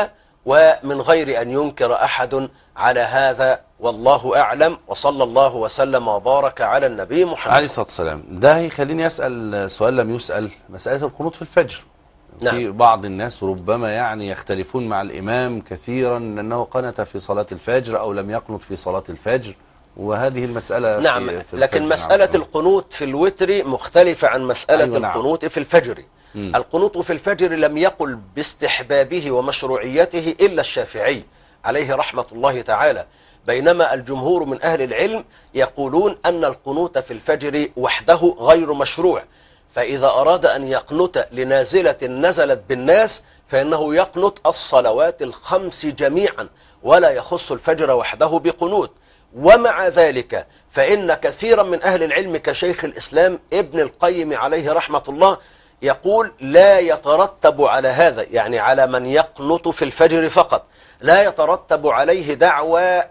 ومن غير أن ينكر أحد على هذا، والله أعلم. وصلى الله وسلم وبارك على النبي محمد عليه الصلاة والسلام. ده هيخليني أسأل سؤال لم يسأل، مسألة القنوت في الفجر. نعم. في بعض الناس ربما يعني يختلفون مع الإمام كثيرا أنه قنت في صلاة الفجر أو لم يقنت في صلاة الفجر، وهذه المسألة نعم. في لكن الفجر. مسألة نعم. القنوت في الوتر مختلفة عن مسألة أيوة، نعم. القنوت في الفجر. القنوت في الفجر لم يقل باستحبابه ومشروعيته إلا الشافعي عليه رحمة الله تعالى، بينما الجمهور من أهل العلم يقولون أن القنوت في الفجر وحده غير مشروع، فإذا أراد أن يقنت لنازلة نزلت بالناس فإنه يقنت الصلوات الخمس جميعا ولا يخص الفجر وحده بقنوت. ومع ذلك فإن كثيرا من أهل العلم كشيخ الإسلام ابن القيم عليه رحمة الله يقول لا يترتب على هذا، يعني على من يقنط في الفجر فقط، لا يترتب عليه دعوى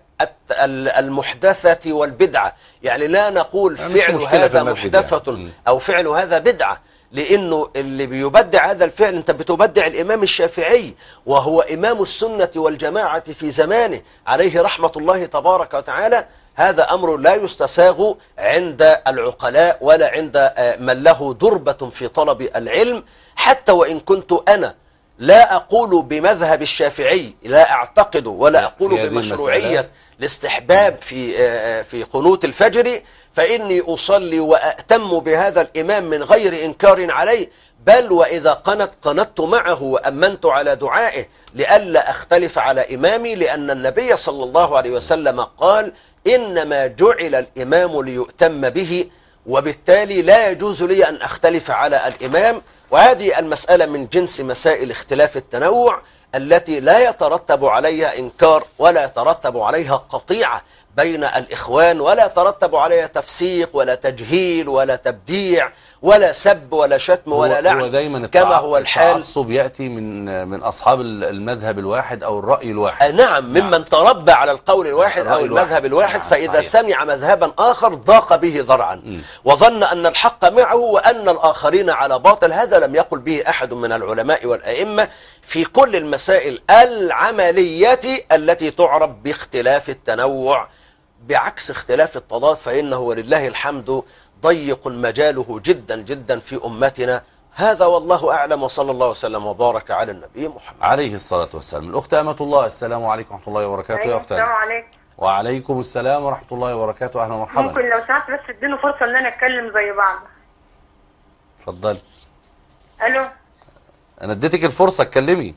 المحدثة والبدعة. يعني لا نقول فعل هذا محدثة يعني. أو فعل هذا بدعة، لأنه اللي بيبدع هذا الفعل أنت بتبدع الإمام الشافعي وهو إمام السنة والجماعة في زمانه عليه رحمة الله تبارك وتعالى. هذا أمر لا يستساغ عند العقلاء ولا عند من له دربة في طلب العلم، حتى وإن كنت أنا لا أقول بمذهب الشافعي، لا أعتقد ولا أقول بمشروعية الاستحباب في قنوت الفجر، فإني أصلي وأأتم بهذا الإمام من غير إنكار عليه، بل وإذا قنت معه وأمنت على دعائه لئلا أختلف على إمامي، لأن النبي صلى الله عليه وسلم قال إنما جعل الإمام ليؤتم به، وبالتالي لا يجوز لي أن أختلف على الإمام. وهذه المسألة من جنس مسائل اختلاف التنوع التي لا يترتب عليها إنكار ولا يترتب عليها قطيعة بين الإخوان، ولا يترتب عليها تفسيق ولا تجهيل ولا تبديع ولا سب ولا شتم ولا لعن، هو دايما كما هو الحال. التعصب يأتي من أصحاب المذهب الواحد أو الرأي الواحد. نعم، ممن تربى على القول الواحد أو المذهب الواحد. نعم. فإذا سمع مذهبا آخر ضاق به ذرعا وظن أن الحق معه وأن الآخرين على باطل. هذا لم يقل به أحد من العلماء والأئمة في كل المسائل العملية التي تعرف باختلاف التنوع، بعكس اختلاف التضاد فإنه ولله الحمد ضيق مجاله جدا جدا في أمتنا. هذا والله أعلم، وصلى الله وسلم وبارك على النبي محمد عليه الصلاة والسلام. الأخت أمة الله، السلام عليكم ورحمة الله وبركاته. يا أختنا. السلام عليكم. وعليكم السلام ورحمة الله وبركاته. أهلا ومرحبا. ممكن لو سمحت بس اديني فرصة ان انا اتكلم زي بعض. اتفضلي. الو. أنا اديتك الفرصة اتكلمي.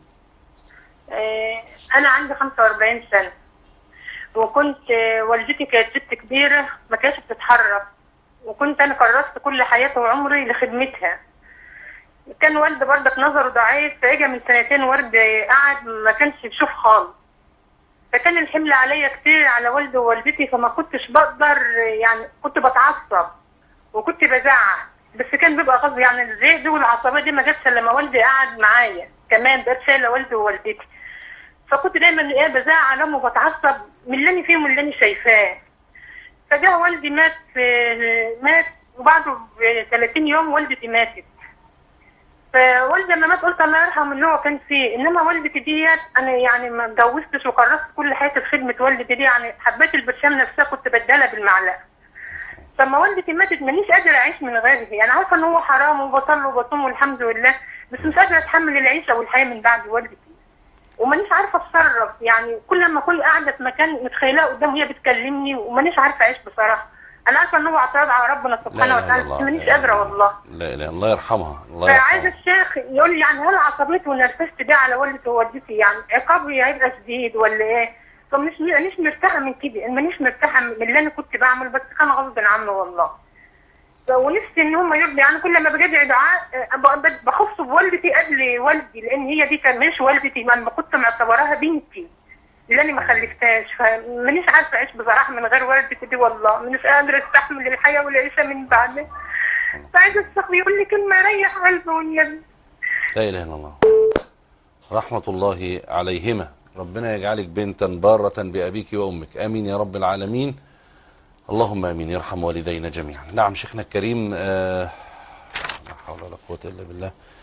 انا عندي 45 سنة وكنت والدتي كانت ست كبيرة ما كانتش بتتحرك، وكنت انا كرست كل حياتي وعمري لخدمتها. كان والدي برضك نظره ضعيف، فاجى من سنتين والدي قعد ما كانش بيشوف خالص، فكان الحمل عليا كتير على والدي ووالدتي، فما كنتش بقدر، يعني كنت بتعصب وكنت بزعق، بس كان بيبقى غصب. يعني الزعق دي والعصبيه دي ما جاتش لما والدي قعد معايا، كمان بقيت شايله والدي ووالدتي، فكنت دايما بزعق عليهم وبتعصب من اللي انا فيه ومن اللي انا شايفاه. فجاء والدي مات وبعده ب 30 يوم والدتي ماتت. فوالدي لما مات قلت الله يرحمه اللي هو كان فيه، انما والدتي ديت انا يعني ما اتجوزتش وكرست كل حياتي في خدمه والدتي دي، يعني حبيت البرشام نفسها كنت بدلها بالمعلقه. فلما والدتي ماتت مانيش قادره اعيش من غيرها، يعني عارفه ان هو حرام وبصلي وبصوم والحمد لله، بس مش قادره اتحمل العيشه والحياه من بعد والدتي، ومانيش عارفه اتصرف. يعني كل ما اكون قاعده في مكان متخيلها قدام وهي بتكلمني ومانيش عارفه اعيش بصراحه. انا عارفه ان هو اعتراض على ربنا سبحانه وتعالى، بس مانيش قادره والله. لا اله، الله يرحمها. الله يرحمها. فعايز الشيخ يقول لي يعني هل عصبيتي ونرفزت دي على والدتي ووالدتي يعني عقابي هيبقى شديد ولا ايه؟ فمانيش مرتاحه من كده، مانيش مرتاحه من اللي انا كنت بعمل، بس كان غصب عنه والله. ونفسي ان هم يرضوا، يعني كل ما باجي ادعي دعاء بخص بوالدتي قبل والدي، لان هي دي كان مش والدتي، انا كنت معتبراها بنتي اللي انا ما خلفتهاش، فمانيش عارفه اعيش بصراحه من غير والدتي دي والله، مانيش قادره استحمل الحياه والعيشه من بعدها. فعايزه الشيخ يقول لي كلمه ريح قلبي والنبي. لا اله الا الله. رحمه الله عليهما، ربنا يجعلك بنتا بارة بأبيك وأمك، آمين يا رب العالمين. اللهم آمين، يرحم والدينا جميعا. نعم شيخنا الكريم، لا حول ولا قوة إلا بالله.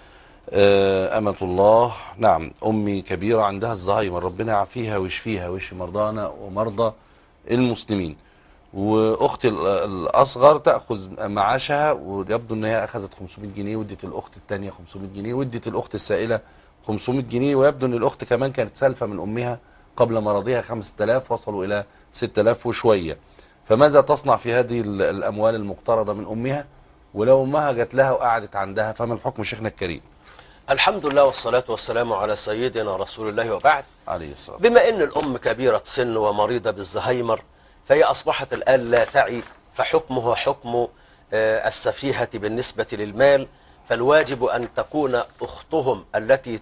أمة الله. نعم، أمي كبيرة عندها الزهايمر، ربنا يعافيها ويشفيها ويشفي مرضانا ومرضى المسلمين. وأختي الأصغر تأخذ معاشها، ويبدو أن هي أخذت 500 جنيه وادت الأخت الثانية 500 جنيه وادت الأخت السائلة 500 جنيه، ويبدو أن الأخت كمان كانت سالفة من أمها قبل مرضها 5000، وصلوا إلى 6000 وشوية. فماذا تصنع في هذه الأموال المقترضة من أمها؟ ولو أمها جات لها وقعدت عندها فما الحكم شيخنا الكريم؟ الحمد لله والصلاة والسلام على سيدنا رسول الله وبعد. عليه الصلاة. بما أن الأم كبيرة سن ومريضة بالزهايمر، فهي أصبحت الآن لا تعي، فحكمها حكم السفيهة بالنسبة للمال. فالواجب أن تكون أختهم التي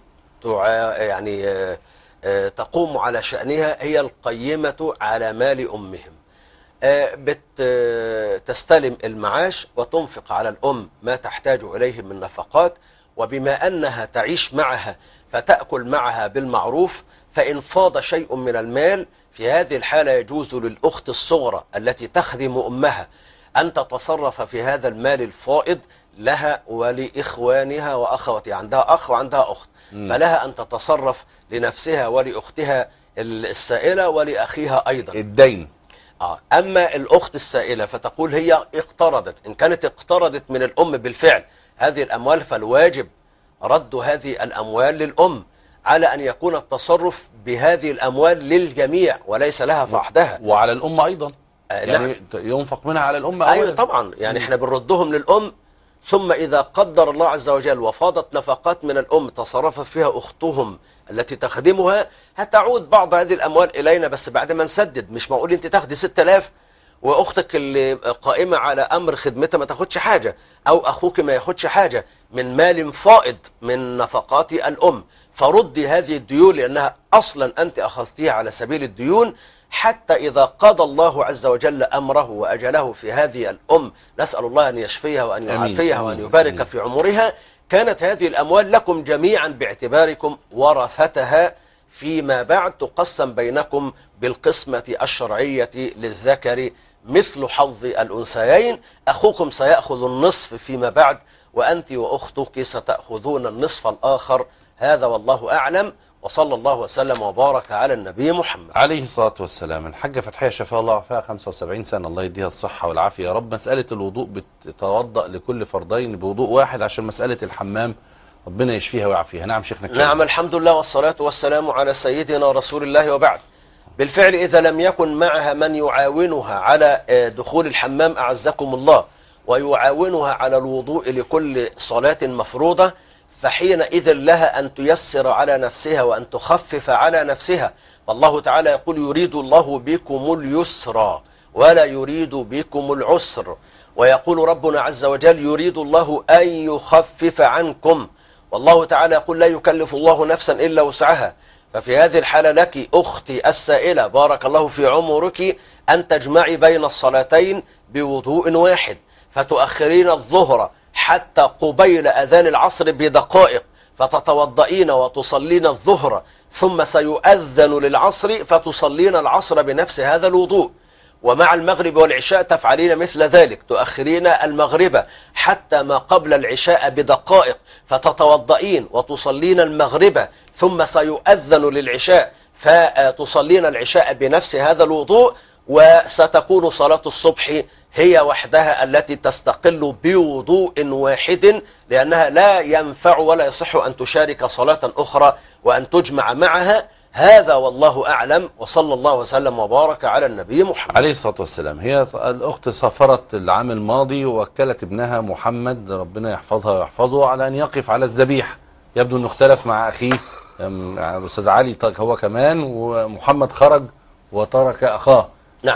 تقوم على شأنها هي القيمة على مال أمهم. بتستلم المعاش وتنفق على الأم ما تحتاج إليه من نفقات، وبما أنها تعيش معها فتأكل معها بالمعروف، فإن فاض شيء من المال في هذه الحالة يجوز للأخت الصغرى التي تخدم أمها أن تتصرف في هذا المال الفائض لها ولإخوانها وأخواتها. عندها أخ وعندها أخت، فلها أن تتصرف لنفسها ولأختها السائلة ولأخيها أيضا الدين. أما الأخت السائلة فتقول هي اقترضت، إن كانت اقترضت من الأم بالفعل هذه الأموال فالواجب رد هذه الأموال للأم، على أن يكون التصرف بهذه الأموال للجميع وليس لها فوحدها. وعلى الأم أيضا، يعني ينفق منها على الأم أولا. أيوة طبعا، يعني احنا بنردهم للأم، ثم إذا قدر الله عز وجل وفاضت نفقات من الأم تصرفت فيها أختهم التي تخدمها، هتعود بعض هذه الأموال إلينا، بس بعد ما نسدد. مش معقول أنت تاخدي 6000 وأختك اللي قائمة على أمر خدمتها ما تاخدش حاجة، أو أخوك ما ياخدش حاجة من مال فائض من نفقات الأم. فردي هذه الديون، لأنها أصلا أنت أخذتيها على سبيل الديون، حتى إذا قضى الله عز وجل أمره وأجله في هذه الأم، نسأل الله أن يشفيها وأن يعافيها وأن يبارك في عمرها، كانت هذه الأموال لكم جميعا باعتباركم ورثتها فيما بعد، تقسم بينكم بالقسمة الشرعية للذكر مثل حظ الأنثيين. أخوكم سيأخذ النصف فيما بعد، وأنت وأختك ستأخذون النصف الآخر. هذا والله أعلم، وصلى الله وسلم وبارك على النبي محمد عليه الصلاة والسلام. الحاجة فتحية شفاها الله وعافاها 75 سنة، الله يديها الصحة والعافية يا رب. مسألة الوضوء بتتوضأ لكل فردين بوضوء واحد عشان مسألة الحمام، ربنا يشفيها ويعافيها. نعم شيخنا الكريم. نعم، الحمد لله والصلاة والسلام على سيدنا رسول الله وبعد. بالفعل إذا لم يكن معها من يعاونها على دخول الحمام أعزكم الله، ويعاونها على الوضوء لكل صلاة مفروضة، فحينئذ لها أن تيسر على نفسها وأن تخفف على نفسها. فالله تعالى يقول يريد الله بكم اليسر ولا يريد بكم العسر، ويقول ربنا عز وجل يريد الله أن يخفف عنكم، والله تعالى يقول لا يكلف الله نفسا إلا وسعها. ففي هذه الحالة لك أختي السائلة بارك الله في عمرك أن تجمعي بين الصلاتين بوضوء واحد، فتؤخرين الظهر حتى قبيل أذان العصر بدقائق، فتتوضئين وتصلين الظهر، ثم سيؤذن للعصر فتصلين العصر بنفس هذا الوضوء. ومع المغرب والعشاء تفعلين مثل ذلك، تؤخرين المغرب حتى ما قبل العشاء بدقائق، فتتوضئين وتصلين المغرب، ثم سيؤذن للعشاء فتصلين العشاء بنفس هذا الوضوء. وستكون صلاة الصبح هي وحدها التي تستقل بوضوء واحد، لأنها لا ينفع ولا يصح أن تشارك صلاة أخرى وأن تجمع معها. هذا والله أعلم، وصلى الله وسلم وبارك على النبي محمد عليه الصلاة والسلام. هي الأخت سافرت العام الماضي ووكلت ابنها محمد ربنا يحفظها ويحفظه على أن يقف على الذبيحة. يبدو أنه اختلف مع أخيه الأستاذ علي هو كمان، ومحمد خرج وترك أخاه. نعم.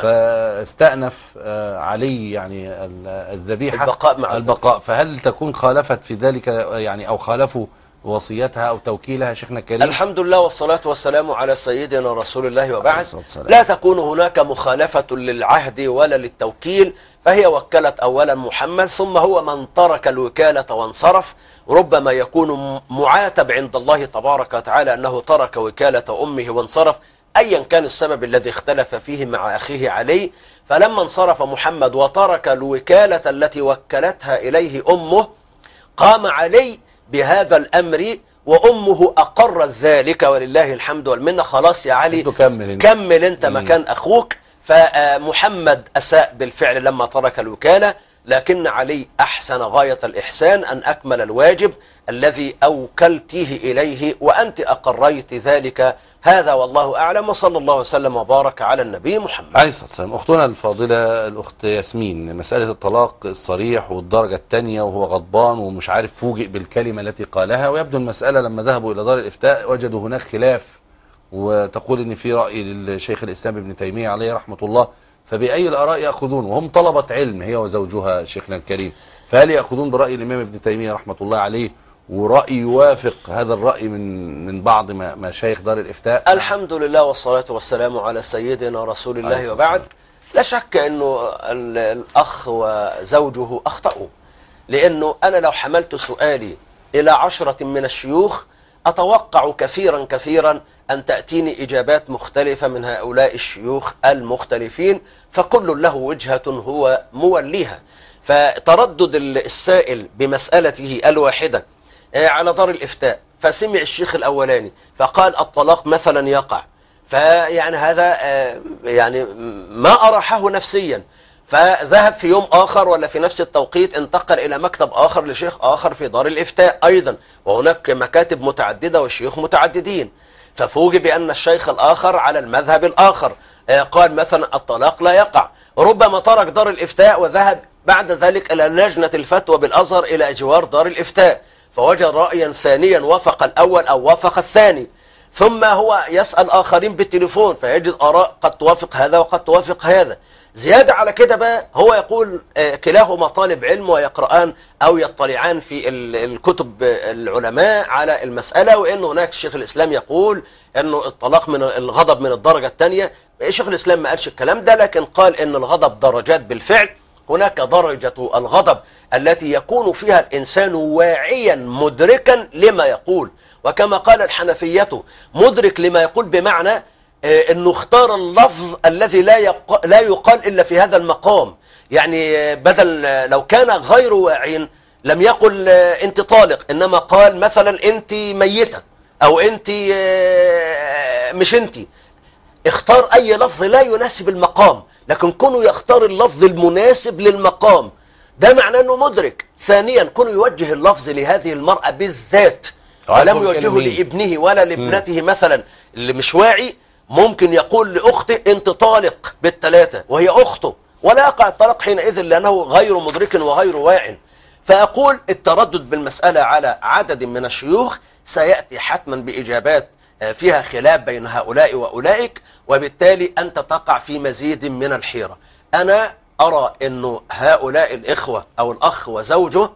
فاستأنف علي يعني الذبيحة البقاء. فهل تكون خالفت في ذلك يعني، أو خالفوا وصيتها أو توكيلها شيخنا الكريم؟ الحمد لله والصلاة والسلام على سيدنا رسول الله وبعد. لا تكون هناك مخالفة للعهد ولا للتوكيل، فهي وكلت أولا محمد، ثم هو من ترك الوكالة وانصرف. ربما يكون معاتب عند الله تبارك وتعالى أنه ترك وكالة أمه وانصرف، أيا كان السبب الذي اختلف فيه مع أخيه علي. فلما انصرف محمد وترك الوكالة التي وكلتها إليه أمه، قام علي بهذا الأمر وأمه أقرت ذلك ولله الحمد والمنة. خلاص يا علي كمل انت مكان أخوك. فمحمد أساء بالفعل لما ترك الوكالة، لكن علي أحسن غاية الإحسان أن أكمل الواجب الذي أوكلته إليه وأنت أقريت ذلك. هذا والله أعلم، وصلى الله وسلم وبارك على النبي محمد عليه الصلاة والسلام. أختنا الفاضلة الأخت ياسمين، مسألة الطلاق الصريح والدرجة الثانية وهو غضبان ومش عارف فوجئ بالكلمة التي قالها، ويبدو المسألة لما ذهبوا إلى دار الإفتاء وجدوا هناك خلاف، وتقول إن في رأي للشيخ الإسلام ابن تيمية عليه رحمة الله، فبأي الآراء يأخذون؟ وهم طلبة علم هي وزوجها شيخنا الكريم، فهل يأخذون برأي الإمام ابن تيمية رحمة الله عليه ورأي يوافق هذا الرأي من بعض مشايخ دار الإفتاء؟ الحمد لله والصلاة والسلام على سيدنا رسول الله وبعد. لا شك أنه الأخ وزوجه أخطأوا، لأنه أنا لو حملت سؤالي إلى 10 من الشيوخ أتوقع كثيرا أن تأتيني إجابات مختلفة من هؤلاء الشيوخ المختلفين، فكل له وجهة هو موليها. فتردد السائل بمسألته الواحدة على دار الإفتاء، فسمع الشيخ الأولاني فقال الطلاق مثلا يقع، فيعني هذا يعني ما أراحه نفسيا، فذهب في يوم آخر ولا في نفس التوقيت انتقل إلى مكتب آخر لشيخ آخر في دار الإفتاء أيضا، وهناك مكاتب متعددة والشيوخ متعددين، ففوجئ بأن الشيخ الآخر على المذهب الآخر قال مثلا الطلاق لا يقع. ربما ترك دار الإفتاء وذهب بعد ذلك إلى لجنة الفتوى بالأزهر إلى جوار دار الإفتاء، فوجد رأيا ثانيا وافق الأول أو وافق الثاني، ثم هو يسأل آخرين بالتليفون فيجد آراء قد توافق هذا وقد توافق هذا. زيادة على كده بقى هو يقول كلاهما طالب علم ويقرآن أو يطلعان في الكتب العلماء على المسألة، وإن هناك شيخ الإسلام يقول أنه الطلاق من الغضب من الدرجة الثانية. شيخ الإسلام ما قالش الكلام ده، لكن قال أن الغضب درجات بالفعل. هناك درجة الغضب التي يكون فيها الإنسان واعيا مدركا لما يقول، وكما قال الحنفية مدرك لما يقول بمعنى أنه اختار اللفظ الذي لا يقال إلا في هذا المقام. يعني بدل لو كان غير واعٍ لم يقل أنت طالق، إنما قال مثلا أنت ميتة أو أنت مش أنت. اختار أي لفظ لا يناسب المقام، لكن كونه يختار اللفظ المناسب للمقام ده معناه أنه مدرك. ثانيا كونه يوجه اللفظ لهذه المرأة بالذات ولم يوجهه لابنه ولا لابنته مثلا اللي مش واعي، ممكن يقول لأخته أنت طالق بالثلاثة وهي أخته، ولا يقع الطلاق حينئذ لأنه غير مدرك وغير واع. فأقول التردد بالمسألة على عدد من الشيوخ سيأتي حتما بإجابات فيها خلاف بين هؤلاء وأولئك، وبالتالي أنت تقع في مزيد من الحيرة. أنا أرى أنه هؤلاء الإخوة أو الأخ وزوجه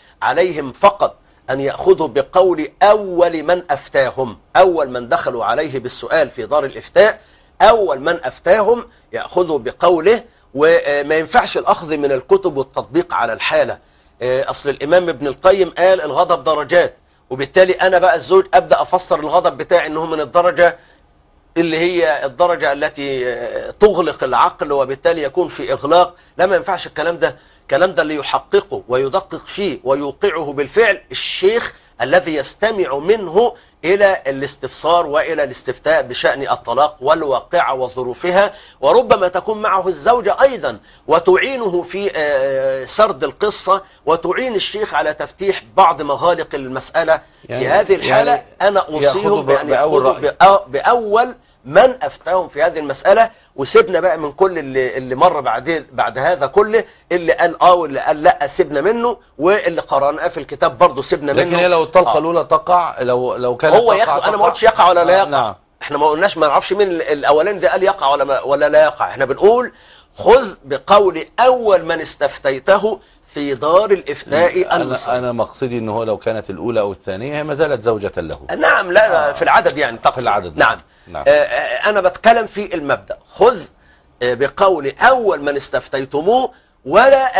عليهم فقط أن يأخذوا بقول أول من أفتاهم، أول من دخلوا عليه بالسؤال في دار الإفتاء، أول من أفتاهم يأخذوا بقوله، وما ينفعش الأخذ من الكتب والتطبيق على الحالة. أصل الإمام ابن القيم قال الغضب درجات، وبالتالي أنا بقى الزوج أبدأ أفسر الغضب بتاعي أنه من الدرجة اللي هي الدرجة التي تغلق العقل وبالتالي يكون في إغلاق. لا، ما ينفعش الكلام ده. الكلام ده اللي يحققه ويدقق فيه ويوقعه بالفعل الشيخ الذي يستمع منه إلى الاستفسار وإلى الاستفتاء بشأن الطلاق والواقعة وظروفها، وربما تكون معه الزوجة أيضا وتعينه في سرد القصة وتعين الشيخ على تفتيح بعض مغالق المسألة. يعني في هذه الحالة يعني أنا أوصيهم بأن يأخذوا بأول من أفتاهم في هذه المسألة، وسيبنا بقى من كل اللي مر بعد هذا كله، اللي قال واللي قال لا سيبنا منه، واللي قرأناه في الكتاب برضه سيبنا منه. لكن هي لو الطلقة الأولى تقع، لو كانت هو ياخد، أنا ما قلتش يقع ولا لا يقع. نعم. احنا ما قلناش، ما نعرفش مين الأولاني ده قال يقع ولا لا يقع. احنا بنقول خذ بقول أول من استفتيته في دار الإفتاء المصري. أنا مقصدي أنه هو لو كانت الأولى أو الثانية هي ما زالت زوجة له. نعم. لا في العدد يعني تقصد. في العدد. نعم. أنا بتكلم في المبدأ. خذ بقول أول من استفتيتموه، ولا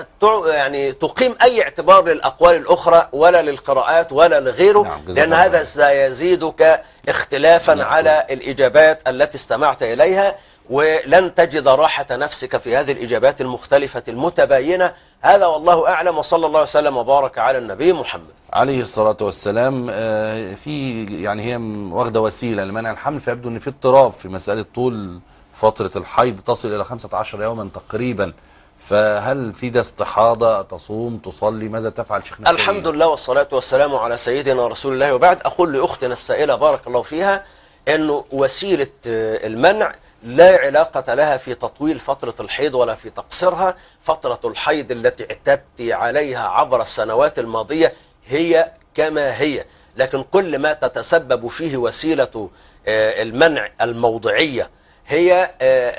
يعني تقيم أي اعتبار للأقوال الأخرى ولا للقراءات ولا لغيره. نعم. لأن هذا سيزيدك اختلافا. نعم. على الإجابات التي استمعت إليها، ولن تجد راحة نفسك في هذه الإجابات المختلفة المتباينة هذا والله أعلم، وصلى الله وسلم وبارك على النبي محمد عليه الصلاة والسلام. في يعني هي واخدة وسيلة لمنع الحمل، فيبدو ان في اضطراب في مسألة طول فترة الحيض تصل إلى 15 يوما تقريبا، فهل في ده استحاضة؟ تصوم، تصلي، ماذا تفعل شيخنا؟ الحمد لله والصلاة والسلام على سيدنا رسول الله. وبعد أقول لأختنا السائلة بارك الله فيها أنه وسيلة المنع لا علاقة لها في تطويل فترة الحيض ولا في تقصيرها. فترة الحيض التي اعتدت عليها عبر السنوات الماضية هي كما هي، لكن كل ما تتسبب فيه وسيلة المنع الموضعية هي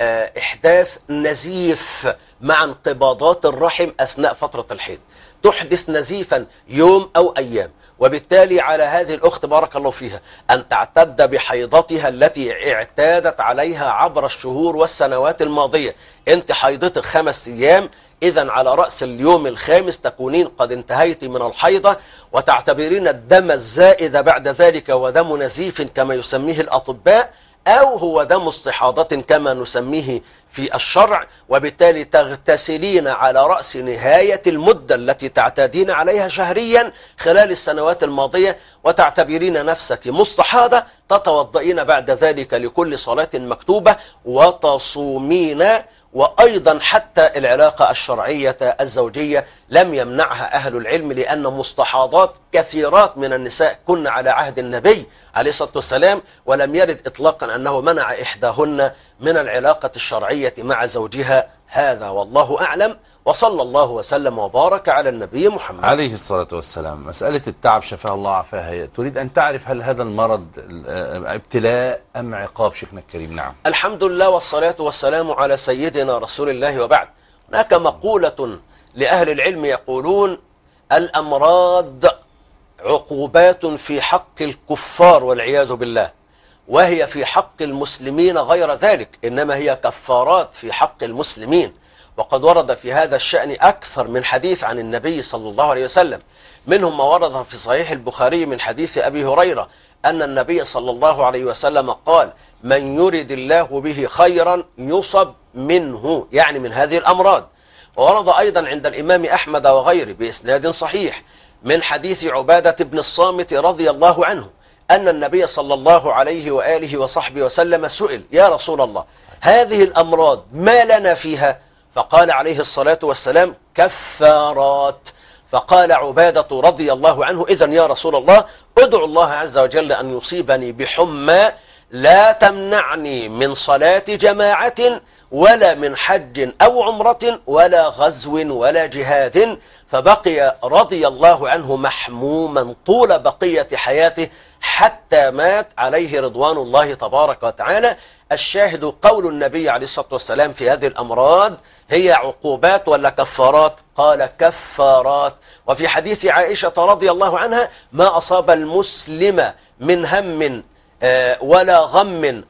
إحداث نزيف مع انقباضات الرحم أثناء فترة الحيض، تحدث نزيفا يوم أو أيام، وبالتالي على هذه الأخت بارك الله فيها أن تعتد بحيضتها التي اعتادت عليها عبر الشهور والسنوات الماضية. أنت حيضتك 5 أيام، إذن على رأس اليوم الخامس تكونين قد انتهيت من الحيضة، وتعتبرين الدم الزائد بعد ذلك ودم نزيف كما يسميه الأطباء، أو هو دم استحاضة كما نسميه في الشرع، وبالتالي تغتسلين على رأس نهاية المدة التي تعتادين عليها شهريا خلال السنوات الماضية، وتعتبرين نفسك مستحاضة، تتوضئين بعد ذلك لكل صلاة مكتوبة وتصومين. وأيضا حتى العلاقة الشرعية الزوجية لم يمنعها أهل العلم، لأن مستحاضات كثيرات من النساء كن على عهد النبي عليه الصلاة والسلام، ولم يرد إطلاقا أنه منع إحداهن من العلاقة الشرعية مع زوجها. هذا والله أعلم، وصلى الله وسلم وبارك على النبي محمد عليه الصلاة والسلام. مسألة التعب شفاها الله عافاها، تريد أن تعرف هل هذا المرض ابتلاء أم عقاب شيخنا الكريم؟ نعم. الحمد لله والصلاة والسلام على سيدنا رسول الله. وبعد، هناك مقولة لأهل العلم يقولون: الأمراض عقوبات في حق الكفار والعياذ بالله، وهي في حق المسلمين غير ذلك، إنما هي كفارات في حق المسلمين. وقد ورد في هذا الشأن أكثر من حديث عن النبي صلى الله عليه وسلم، منهم ما ورد في صحيح البخاري من حديث أبي هريرة أن النبي صلى الله عليه وسلم قال: من يرد الله به خيرا يصب منه، يعني من هذه الأمراض. وورد أيضا عند الإمام أحمد وغيره بإسناد صحيح من حديث عبادة بن الصامت رضي الله عنه أن النبي صلى الله عليه وآله وصحبه وسلم سئل: يا رسول الله، هذه الأمراض ما لنا فيها؟ فقال عليه الصلاة والسلام: كفارات. فقال عبادة رضي الله عنه: إذن يا رسول الله، ادعو الله عز وجل أن يصيبني بحمى لا تمنعني من صلاة جماعة ولا من حج أو عمرة ولا غزو ولا جهاد. فبقي رضي الله عنه محموما طول بقية حياته حتى مات عليه رضوان الله تبارك وتعالى. الشاهد قول النبي عليه الصلاة والسلام في هذه الأمراض: هي عقوبات ولا كفارات؟ قال: كفارات. وفي حديث عائشة رضي الله عنها: ما أصاب المسلم من هم ولا غم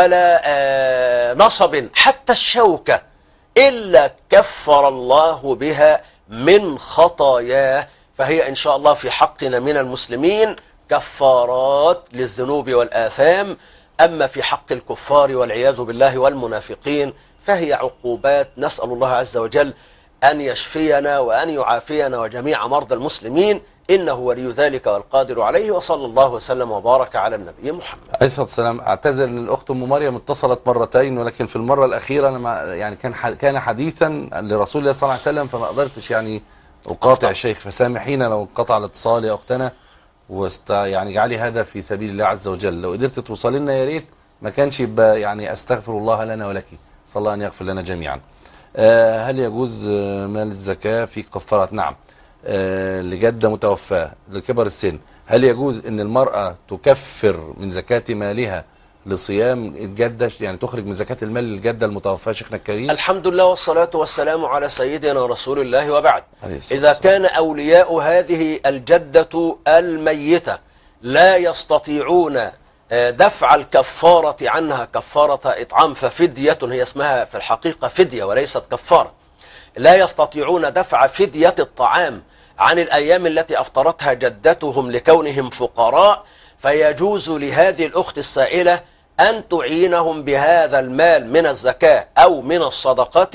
ولا نصب حتى الشوكة إلا كفر الله بها من خطاياه. فهي إن شاء الله في حقنا من المسلمين كفارات للذنوب والآثام. أما في حق الكفار والعياذ بالله والمنافقين فهي عقوبات. نسأل الله عز وجل أن يشفينا وأن يعافينا وجميع مرضى المسلمين، إنه ولي ذلك والقادر عليه. وصلى الله وسلم وبارك على النبي محمد عليه الصلاة والسلام. أعتذر أن الأخت أم مريم اتصلت مرتين، ولكن في المرة الأخيرة أنا يعني كان حديثا لرسول الله صلى الله عليه وسلم، فما قدرتش يعني أقاطع الشيخ، فسامحينا لو انقطع الاتصال يا أختنا، يعني اجعلي هذا في سبيل الله عز وجل. لو قدرت توصل لنا يا ريت، ما كانش يبقى يعني أستغفر الله لنا ولك، صلى الله أن يغفر لنا جميعا. هل يجوز مال الزكاة في كفارات؟ نعم. لجدة متوفاة لكبر السن، هل يجوز ان المرأة تكفر من زكاة مالها لصيام الجدة، يعني تخرج من زكاة المال للجدة المتوفاة شيخنا الكريم؟ الحمد لله والصلاة والسلام على سيدنا رسول الله. وبعد، إذا كان أولياء هذه الجدة الميتة لا يستطيعون دفع الكفارة عنها كفارة إطعام ففدية، هي اسمها في الحقيقة فدية وليست كفارة، لا يستطيعون دفع فدية الطعام عن الأيام التي أفطرتها جدتهم لكونهم فقراء، فيجوز لهذه الأخت السائلة أن تعينهم بهذا المال من الزكاة أو من الصدقة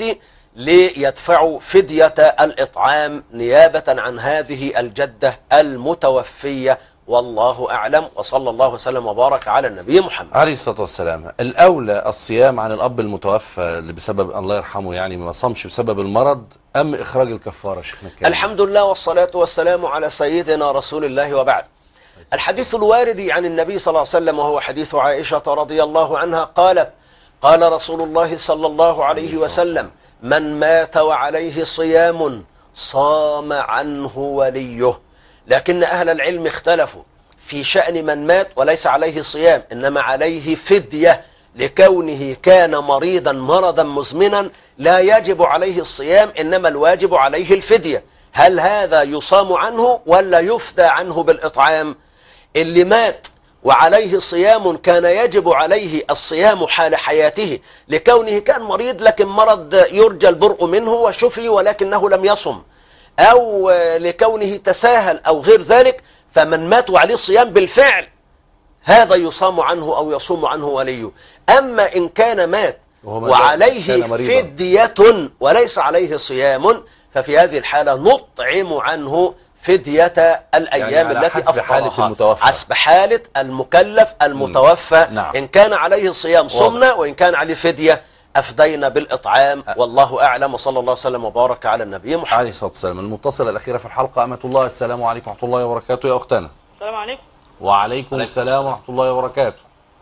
ليدفعوا فدية الإطعام نيابة عن هذه الجدة المتوفية، والله أعلم، وصلى الله وسلم وبارك على النبي محمد عليه الصلاة والسلام. الأولى الصيام عن الأب المتوفى اللي بسبب الله يرحمه يعني ما صامش بسبب المرض، أم إخراج الكفارة شيخنا الكريم؟ الحمد لله والصلاة والسلام على سيدنا رسول الله وبعد. الحديث الوارد عن النبي صلى الله عليه وسلم وهو حديث عائشة رضي الله عنها قالت: قال رسول الله صلى الله عليه وسلم: من مات وعليه صيام صام عنه وليه. لكن أهل العلم اختلفوا في شأن من مات وليس عليه صيام، إنما عليه فدية لكونه كان مريضا مرضا مزمنا لا يجب عليه الصيام، إنما الواجب عليه الفدية. هل هذا يصام عنه ولا يفدى عنه بالإطعام؟ اللي مات وعليه صيام كان يجب عليه الصيام حال حياته لكونه كان مريض، لكن مرض يرجى البرء منه وشفي ولكنه لم يصم، أو لكونه تساهل أو غير ذلك، فمن مات وعليه صيام بالفعل هذا يصام عنه أو يصوم عنه وليه. أما إن كان مات وعليه فدية وليس عليه صيام، ففي هذه الحالة نطعم عنه فدية الأيام يعني التي حسب حالة المتوفى، حسب حالة المكلف المتوفى. نعم. إن كان عليه صيام صمنا، وإن كان عليه فدية أفدينا بالإطعام، والله أعلم، وصلى الله وسلم وبارك على النبي محمد عليه الصلاة والسلام. المتصلة الأخيرة في الحلقة أمة الله، السلام عليكم ورحمة الله وبركاته يا أختنا. السلام عليكم. وعليكم السلام ورحمة الله وبركاته.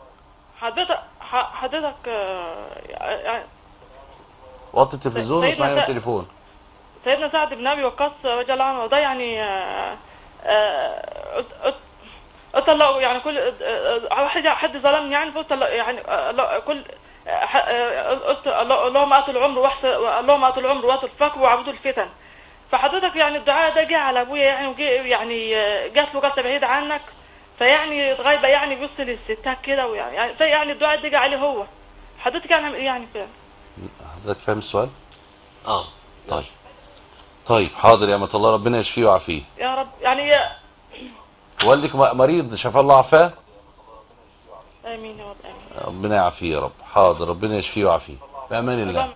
حضرتك يعني وطي التلفزيون واسمعي التليفون. سيدنا سعد بن أبي وقاص رضي الله عنه ده يعني قلت الله يعني كل حد ظلمني يعني، فقلت يعني كل قلت اللهم آتوا العمر اللهم آتوا العمر وآتوا الفقر وعبدوا الفتن. فحضرتك يعني الدعاء ده جه على ابويا يعني، وجه يعني جات له جلسه بعيده عنك، فيعني غايبه يعني بيبص للستات كده، يعني الدعاء ده جه عليه هو. حضرتك يعني فاهم؟ حضرتك فاهم السؤال؟ طيب حاضر يا أمة الله، ربنا يشفيه ويعافيه يا رب. يعني والدك مريض، شفاه الله وعافاه؟ امين يا رب. امين. ربنا يعافيه يا رب. حاضر، ربنا يشفيه ويعافيه بأمان الله.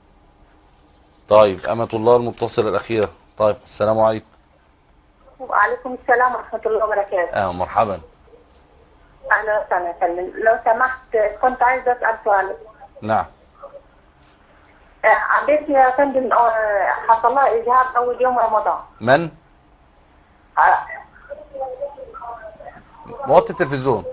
طيب أمة الله المتصلة الأخيرة. طيب السلام عليكم. وعليكم السلام ورحمة الله وبركاته. مرحبا. أهلا وسهلا فندم، لو سمحت كنت عايزة أسأل سؤال. نعم. بنتي يا فندم حصل لها إجهاض أول يوم رمضان. من؟ موطي التلفزيون.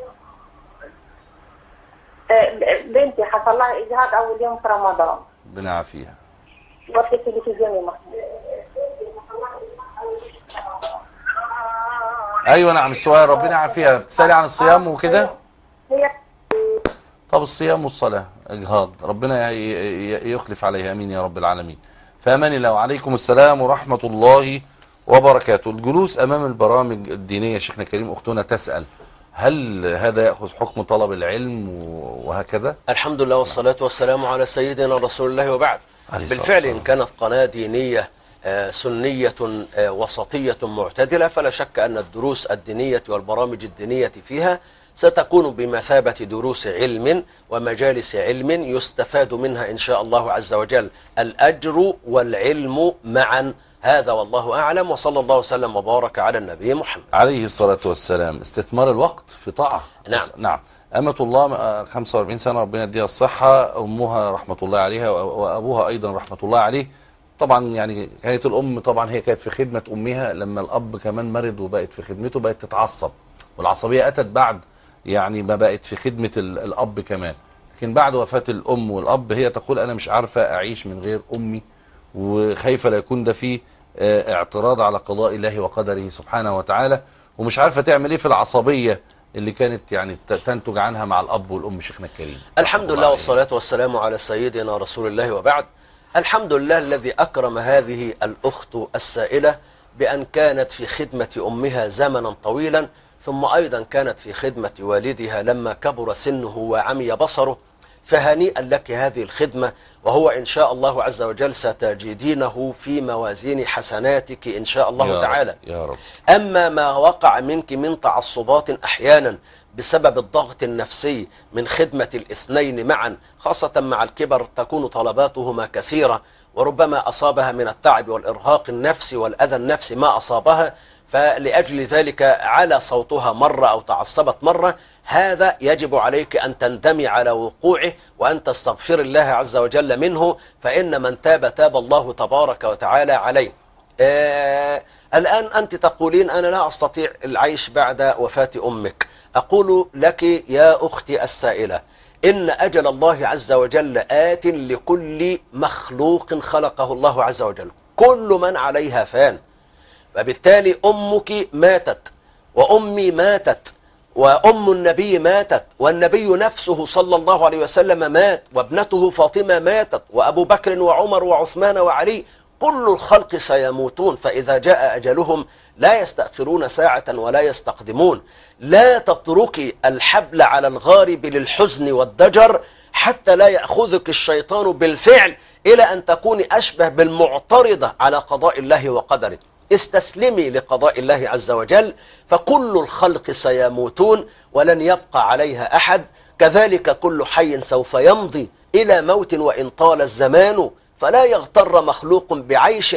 بنتي حصل لها إجهاض أول يوم في رمضان. ربنا يعافيها. وطي التلفزيون يا محمد. ايوه نعم، السؤال ربنا يعافيها. بتسالي عن الصيام وكده؟ طب الصيام والصلاه اجهاض، ربنا يخلف عليها، امين يا رب العالمين. فامان الله. وعليكم السلام ورحمه الله وبركاته. الجلوس امام البرامج الدينيه شيخنا الكريم، اختنا تسال هل هذا ياخذ حكم طلب العلم وهكذا؟ الحمد لله والصلاه والسلام على سيدنا رسول الله وبعد. بالفعل إن كانت قناة دينية سنية وسطية معتدلة، فلا شك أن الدروس الدينية والبرامج الدينية فيها ستكون بمثابة دروس علم ومجالس علم يستفاد منها إن شاء الله عز وجل الأجر والعلم معا. هذا والله أعلم، وصلى الله وسلم وبارك على النبي محمد عليه الصلاة والسلام. استثمار الوقت في طاعة. نعم. أمة الله 45 سنة ربنا يديها الصحة، أمها رحمة الله عليها وأبوها أيضا رحمة الله عليه. طبعا يعني كانت الأم طبعا هي كانت في خدمة أمها، لما الأب كمان مرض وبقت في خدمته بقت تتعصب، والعصبية أتت بعد يعني ما بقت في خدمة الأب كمان. لكن بعد وفاة الأم والأب هي تقول أنا مش عارفة أعيش من غير أمي، وخايفة لا يكون ده فيه اعتراض على قضاء الله وقدره سبحانه وتعالى، ومش عارفة تعمل ايه في العصبية اللي كانت يعني تنتج عنها مع الأب والأم شيخنا الكريم. الحمد لله والصلاة والسلام على سيدنا رسول الله وبعد. الحمد لله الذي أكرم هذه الأخت السائلة بأن كانت في خدمة أمها زمنا طويلا، ثم أيضا كانت في خدمة والدها لما كبر سنه وعمي بصره. فهنيئا لك هذه الخدمة، وهو إن شاء الله عز وجل ستجدينه في موازين حسناتك إن شاء الله تعالى. يا رب. أما ما وقع منك من تعصبات أحيانا بسبب الضغط النفسي من خدمة الاثنين معا، خاصة مع الكبر تكون طلباتهما كثيرة، وربما أصابها من التعب والإرهاق النفسي والأذى النفسي ما أصابها، فلأجل ذلك على صوتها مرة أو تعصبت مرة. هذا يجب عليك أن تندمي على وقوعه وأن تستغفر الله عز وجل منه، فإن من تاب تاب الله تبارك وتعالى عليه. الآن أنت تقولين أنا لا أستطيع العيش بعد وفاة أمك. أقول لك يا أختي السائلة، إن أجل الله عز وجل آت لكل مخلوق خلقه الله عز وجل، كل من عليها فان. فبالتالي أمك ماتت وأمي ماتت وأم النبي ماتت والنبي نفسه صلى الله عليه وسلم مات وابنته فاطمة ماتت وأبو بكر وعمر وعثمان وعلي، كل الخلق سيموتون، فإذا جاء أجلهم لا يستأخرون ساعة ولا يستقدمون. لا تتركي الحبل على الغارب للحزن والضجر حتى لا يأخذك الشيطان بالفعل إلى أن تكوني أشبه بالمعترضة على قضاء الله وقدره. استسلمي لقضاء الله عز وجل، فكل الخلق سيموتون ولن يبقى عليها أحد. كذلك كل حي سوف يمضي إلى موت وإن طال الزمان، فلا يغتر مخلوق بعيش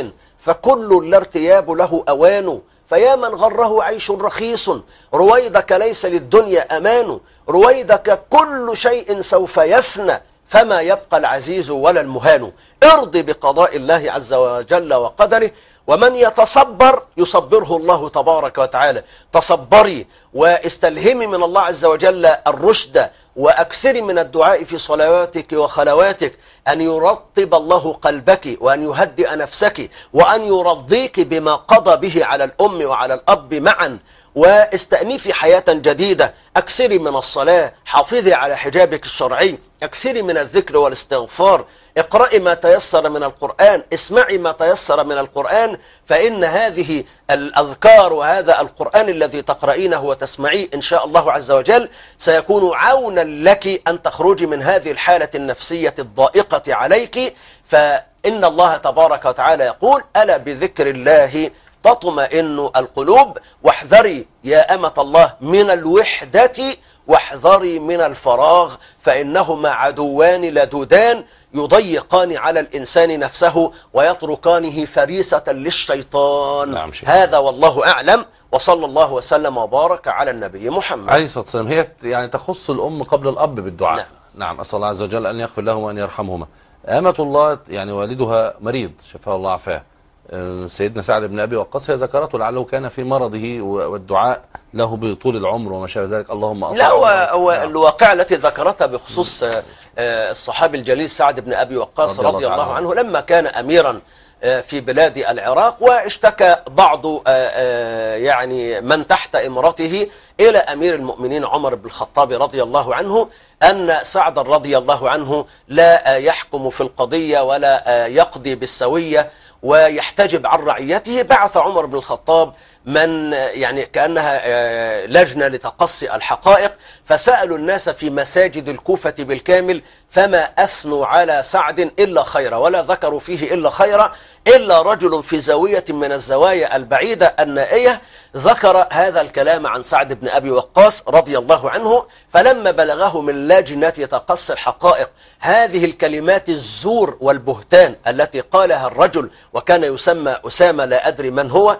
فكل لا ارتياب له أوان. فيا من غره عيش رخيص رويدك ليس للدنيا أمان، رويدك كل شيء سوف يفنى فما يبقى العزيز ولا المهان. ارضي بقضاء الله عز وجل وقدره، ومن يتصبر يصبره الله تبارك وتعالى. تصبري واستلهمي من الله عز وجل الرشد، وأكثري من الدعاء في صلواتك وخلواتك أن يرطب الله قلبك وأن يهدئ نفسك وأن يرضيك بما قضى به على الأم وعلى الأب معا، واستأنفي حياة جديدة. أكثري من الصلاة، حافظي على حجابك الشرعي، أكثري من الذكر والاستغفار، اقرأي ما تيسر من القرآن، اسمعي ما تيسر من القرآن، فإن هذه الأذكار وهذا القرآن الذي تقرأينه وتسمعيه إن شاء الله عز وجل سيكون عونا لك أن تخرجي من هذه الحالة النفسية الضائقة عليك. فإن الله تبارك وتعالى يقول: ألا بذكر الله تطمئن القلوب. واحذري يا أمة الله من الوحدة واحذري من الفراغ، فإنهما عدوان لدودان يضيقان على الإنسان نفسه ويتركانه فريسة للشيطان. نعم هذا والله أعلم، وصلى الله وسلم وبارك على النبي محمد عليه الصلاة والسلام. هي يعني تخص الأم قبل الأب بالدعاء. نعم. أسأل الله عز وجل أن يغفر لهما وأن يرحمهما. أمة الله يعني والدها مريض شفاه الله عافاه، سيدنا سعد بن أبي وقاص هي ذكرته لعله كان في مرضه والدعاء له بطول العمر وما شابه ذلك. اللهم أطال لا عمره. الواقعة التي ذكرتها بخصوص الصحابي الجليل سعد بن أبي وقاص رضي الله عنه لما كان أميرا في بلاد العراق، واشتكى بعض يعني من تحت إمرته إلى أمير المؤمنين عمر بن الخطاب رضي الله عنه أن سعد رضي الله عنه لا يحكم في القضية ولا يقضي بالسوية ويحتجب عن رعيته. بعث عمر بن الخطاب من يعني كأنها لجنة لتقصي الحقائق، فسألوا الناس في مساجد الكوفة بالكامل فما أثنوا على سعد إلا خيرا ولا ذكروا فيه إلا خيرا، إلا رجل في زاوية من الزوايا البعيدة النائية ذكر هذا الكلام عن سعد بن أبي وقاص رضي الله عنه. فلما بلغه من لجنة تقصي الحقائق هذه الكلمات الزور والبهتان التي قالها الرجل وكان يسمى أسامة لا أدري من هو،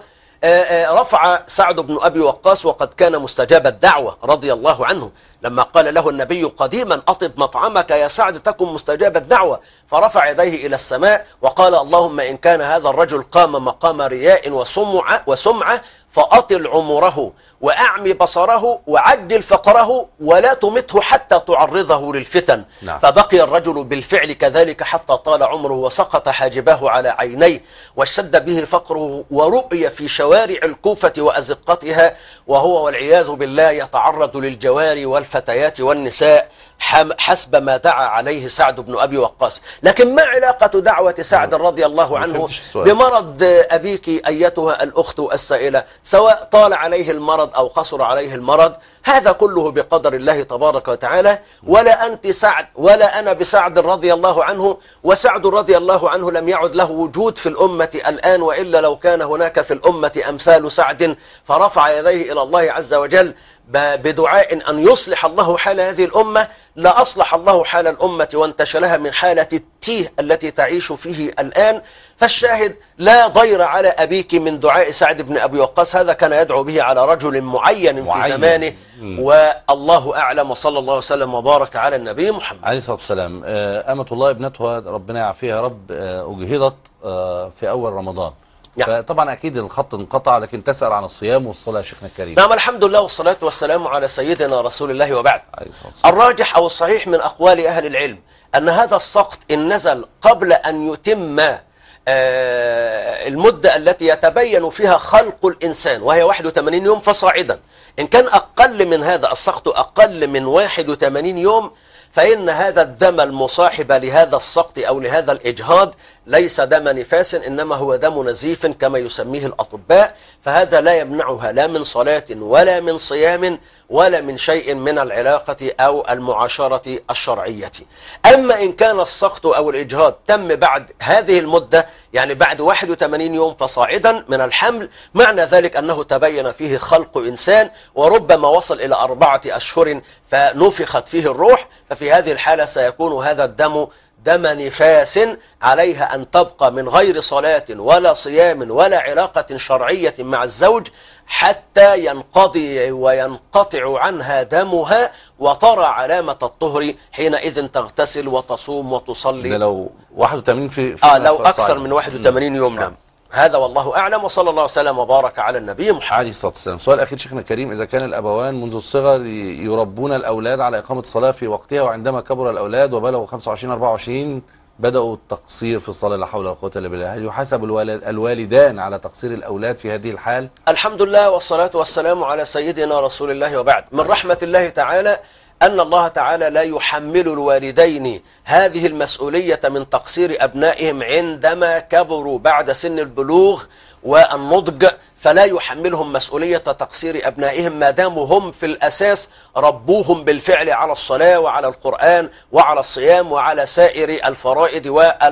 رفع سعد بن أبي وقاص وقد كان مستجاب الدعوة رضي الله عنه، لما قال له النبي قديما: أطب مطعمك يا سعد تكن مستجاب الدعوة، فرفع يديه إلى السماء وقال: اللهم إن كان هذا الرجل قام مقام رياء وسمعة فأطل عمره وأعمي بصره وعجل فقره ولا تمته حتى تعرضه للفتن. نعم. فبقي الرجل بالفعل كذلك حتى طال عمره وسقط حاجباه على عينيه واشتد به فقره ورؤي في شوارع الكوفة وأزقتها وهو والعياذ بالله يتعرض للجواري والفتيات والنساء حسب ما دعا عليه سعد بن أبي وقاص. لكن ما علاقة دعوة سعد رضي الله عنه بمرض أبيك أيتها الأخت السائلة، سواء طال عليه المرض أو قصر عليه المرض؟ هذا كله بقدر الله تبارك وتعالى. ولا أنت سعد ولا أنا بسعد رضي الله عنه، وسعد رضي الله عنه لم يعد له وجود في الأمة الآن، وإلا لو كان هناك في الأمة أمثال سعد فرفع يديه إلى الله عز وجل بدعاء أن يصلح الله حال هذه الأمة لا أصلح الله حال الأمة وانتشلها من حالة التيه التي تعيش فيه الآن. فالشاهد لا ضير على أبيك من دعاء سعد بن أبي وقاص، هذا كان يدعو به على رجل معين في زمانه. والله أعلم، وصلى الله وسلم وبارك على النبي محمد عليه الصلاة والسلام. أمة الله ابنتها ربنا يعافيها يا رب أجهضت في أول رمضان، فطبعا أكيد الخط انقطع، لكن تسأل عن الصيام والصلاة يا شيخنا الكريم. نعم، الحمد لله والصلاة والسلام على سيدنا رسول الله وبعد. الراجح أو الصحيح من أقوال أهل العلم أن هذا السقط إن نزل قبل أن يتم المدة التي يتبين فيها خلق الإنسان، وهي 81 يوم فصاعدا. إن كان أقل من هذا، السقط أقل من 81 يوم، فإن هذا الدم المصاحب لهذا السقط أو لهذا الإجهاض ليس دم نفاس، إنما هو دم نزيف كما يسميه الأطباء. فهذا لا يمنعها لا من صلاة ولا من صيام ولا من شيء من العلاقة أو المعاشرة الشرعية. أما إن كان السقط أو الإجهاض تم بعد هذه المدة، يعني بعد 81 يوم فصاعدا من الحمل، معنى ذلك أنه تبين فيه خلق إنسان، وربما وصل إلى 4 أشهر فنفخت فيه الروح. ففي هذه الحالة سيكون هذا الدم دم نفاس، عليها أن تبقى من غير صلاة ولا صيام ولا علاقة شرعية مع الزوج حتى ينقضي وينقطع عنها دمها وترى علامة الطهر، حينئذ تغتسل وتصوم وتصلي. ده لو 81 في لو أكثر من 81 يوم. نعم، هذا والله أعلم، وصلى الله وسلم وبارك على النبي محمد عليه الصلاة والسلام. سؤال أخير شيخنا الكريم: إذا كان الأبوان منذ الصغر يربون الأولاد على إقامة الصلاة في وقتها، وعندما كبر الأولاد وبلغوا 25-24 بدأوا التقصير في الصلاة، لا حول ولا قوة إلا بالله، هل يحاسب الوالدان على تقصير الأولاد في هذه الحال؟ الحمد لله والصلاة والسلام على سيدنا رسول الله وبعد. من رحمة الله تعالى أن الله تعالى لا يحمل الوالدين هذه المسؤولية من تقصير أبنائهم عندما كبروا بعد سن البلوغ والنضج، فلا يحملهم مسؤولية تقصير أبنائهم ما داموا هم في الأساس ربوهم بالفعل على الصلاة وعلى القرآن وعلى الصيام وعلى سائر الفرائض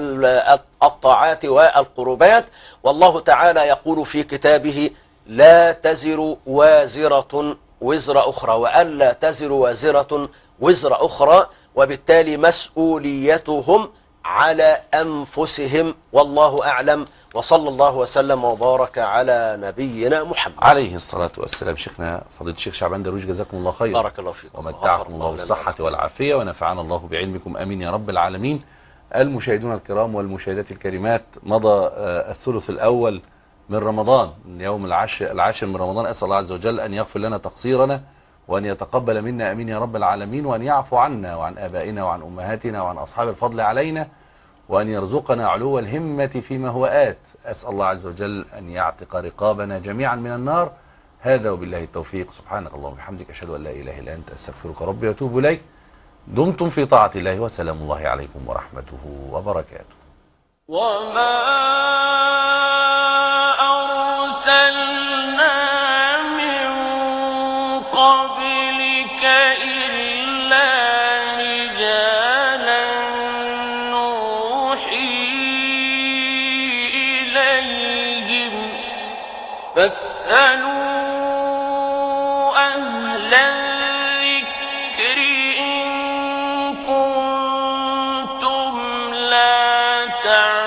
والطاعات والقربات. والله تعالى يقول في كتابه: لا تزر وازرة وزر أخرى، وألا تزر وازرة وزر أخرى، وبالتالي مسؤوليتهم على أنفسهم، والله أعلم. وصلى الله وسلم وبارك على نبينا محمد عليه الصلاة والسلام. شيخنا فضيلة الشيخ شعبان درويش، جزاكم الله خير، بارك الله فيكم، ومتعكم الله بالصحة والعافية، ونفعنا الله بعلمكم، آمين يا رب العالمين. المشاهدون الكرام والمشاهدات الكريمات، مضى الثلث الأول من رمضان، يوم العاشر من رمضان. أسأل الله عز وجل أن يغفر لنا تقصيرنا، وأن يتقبل منا، آمين يا رب العالمين، وأن يعفو عنا وعن آبائنا وعن أمهاتنا وعن أصحاب الفضل علينا، وأن يرزقنا علو الهمة فيما هو آت. أسأل الله عز وجل أن يعتق رقابنا جميعا من النار. هذا وبالله التوفيق. سبحانك اللهم وبحمدك، أشهد أن لا إله إلا أنت، أستغفرك ربي وأتوب إليك. دمتم في طاعة الله، وسلام الله عليكم ورحمته وبركاته. وما أرسلنا من قبلك إلا رجالا نوحي إليهم فاسألوا أهل الذكر إن كنتم لا تعلمون.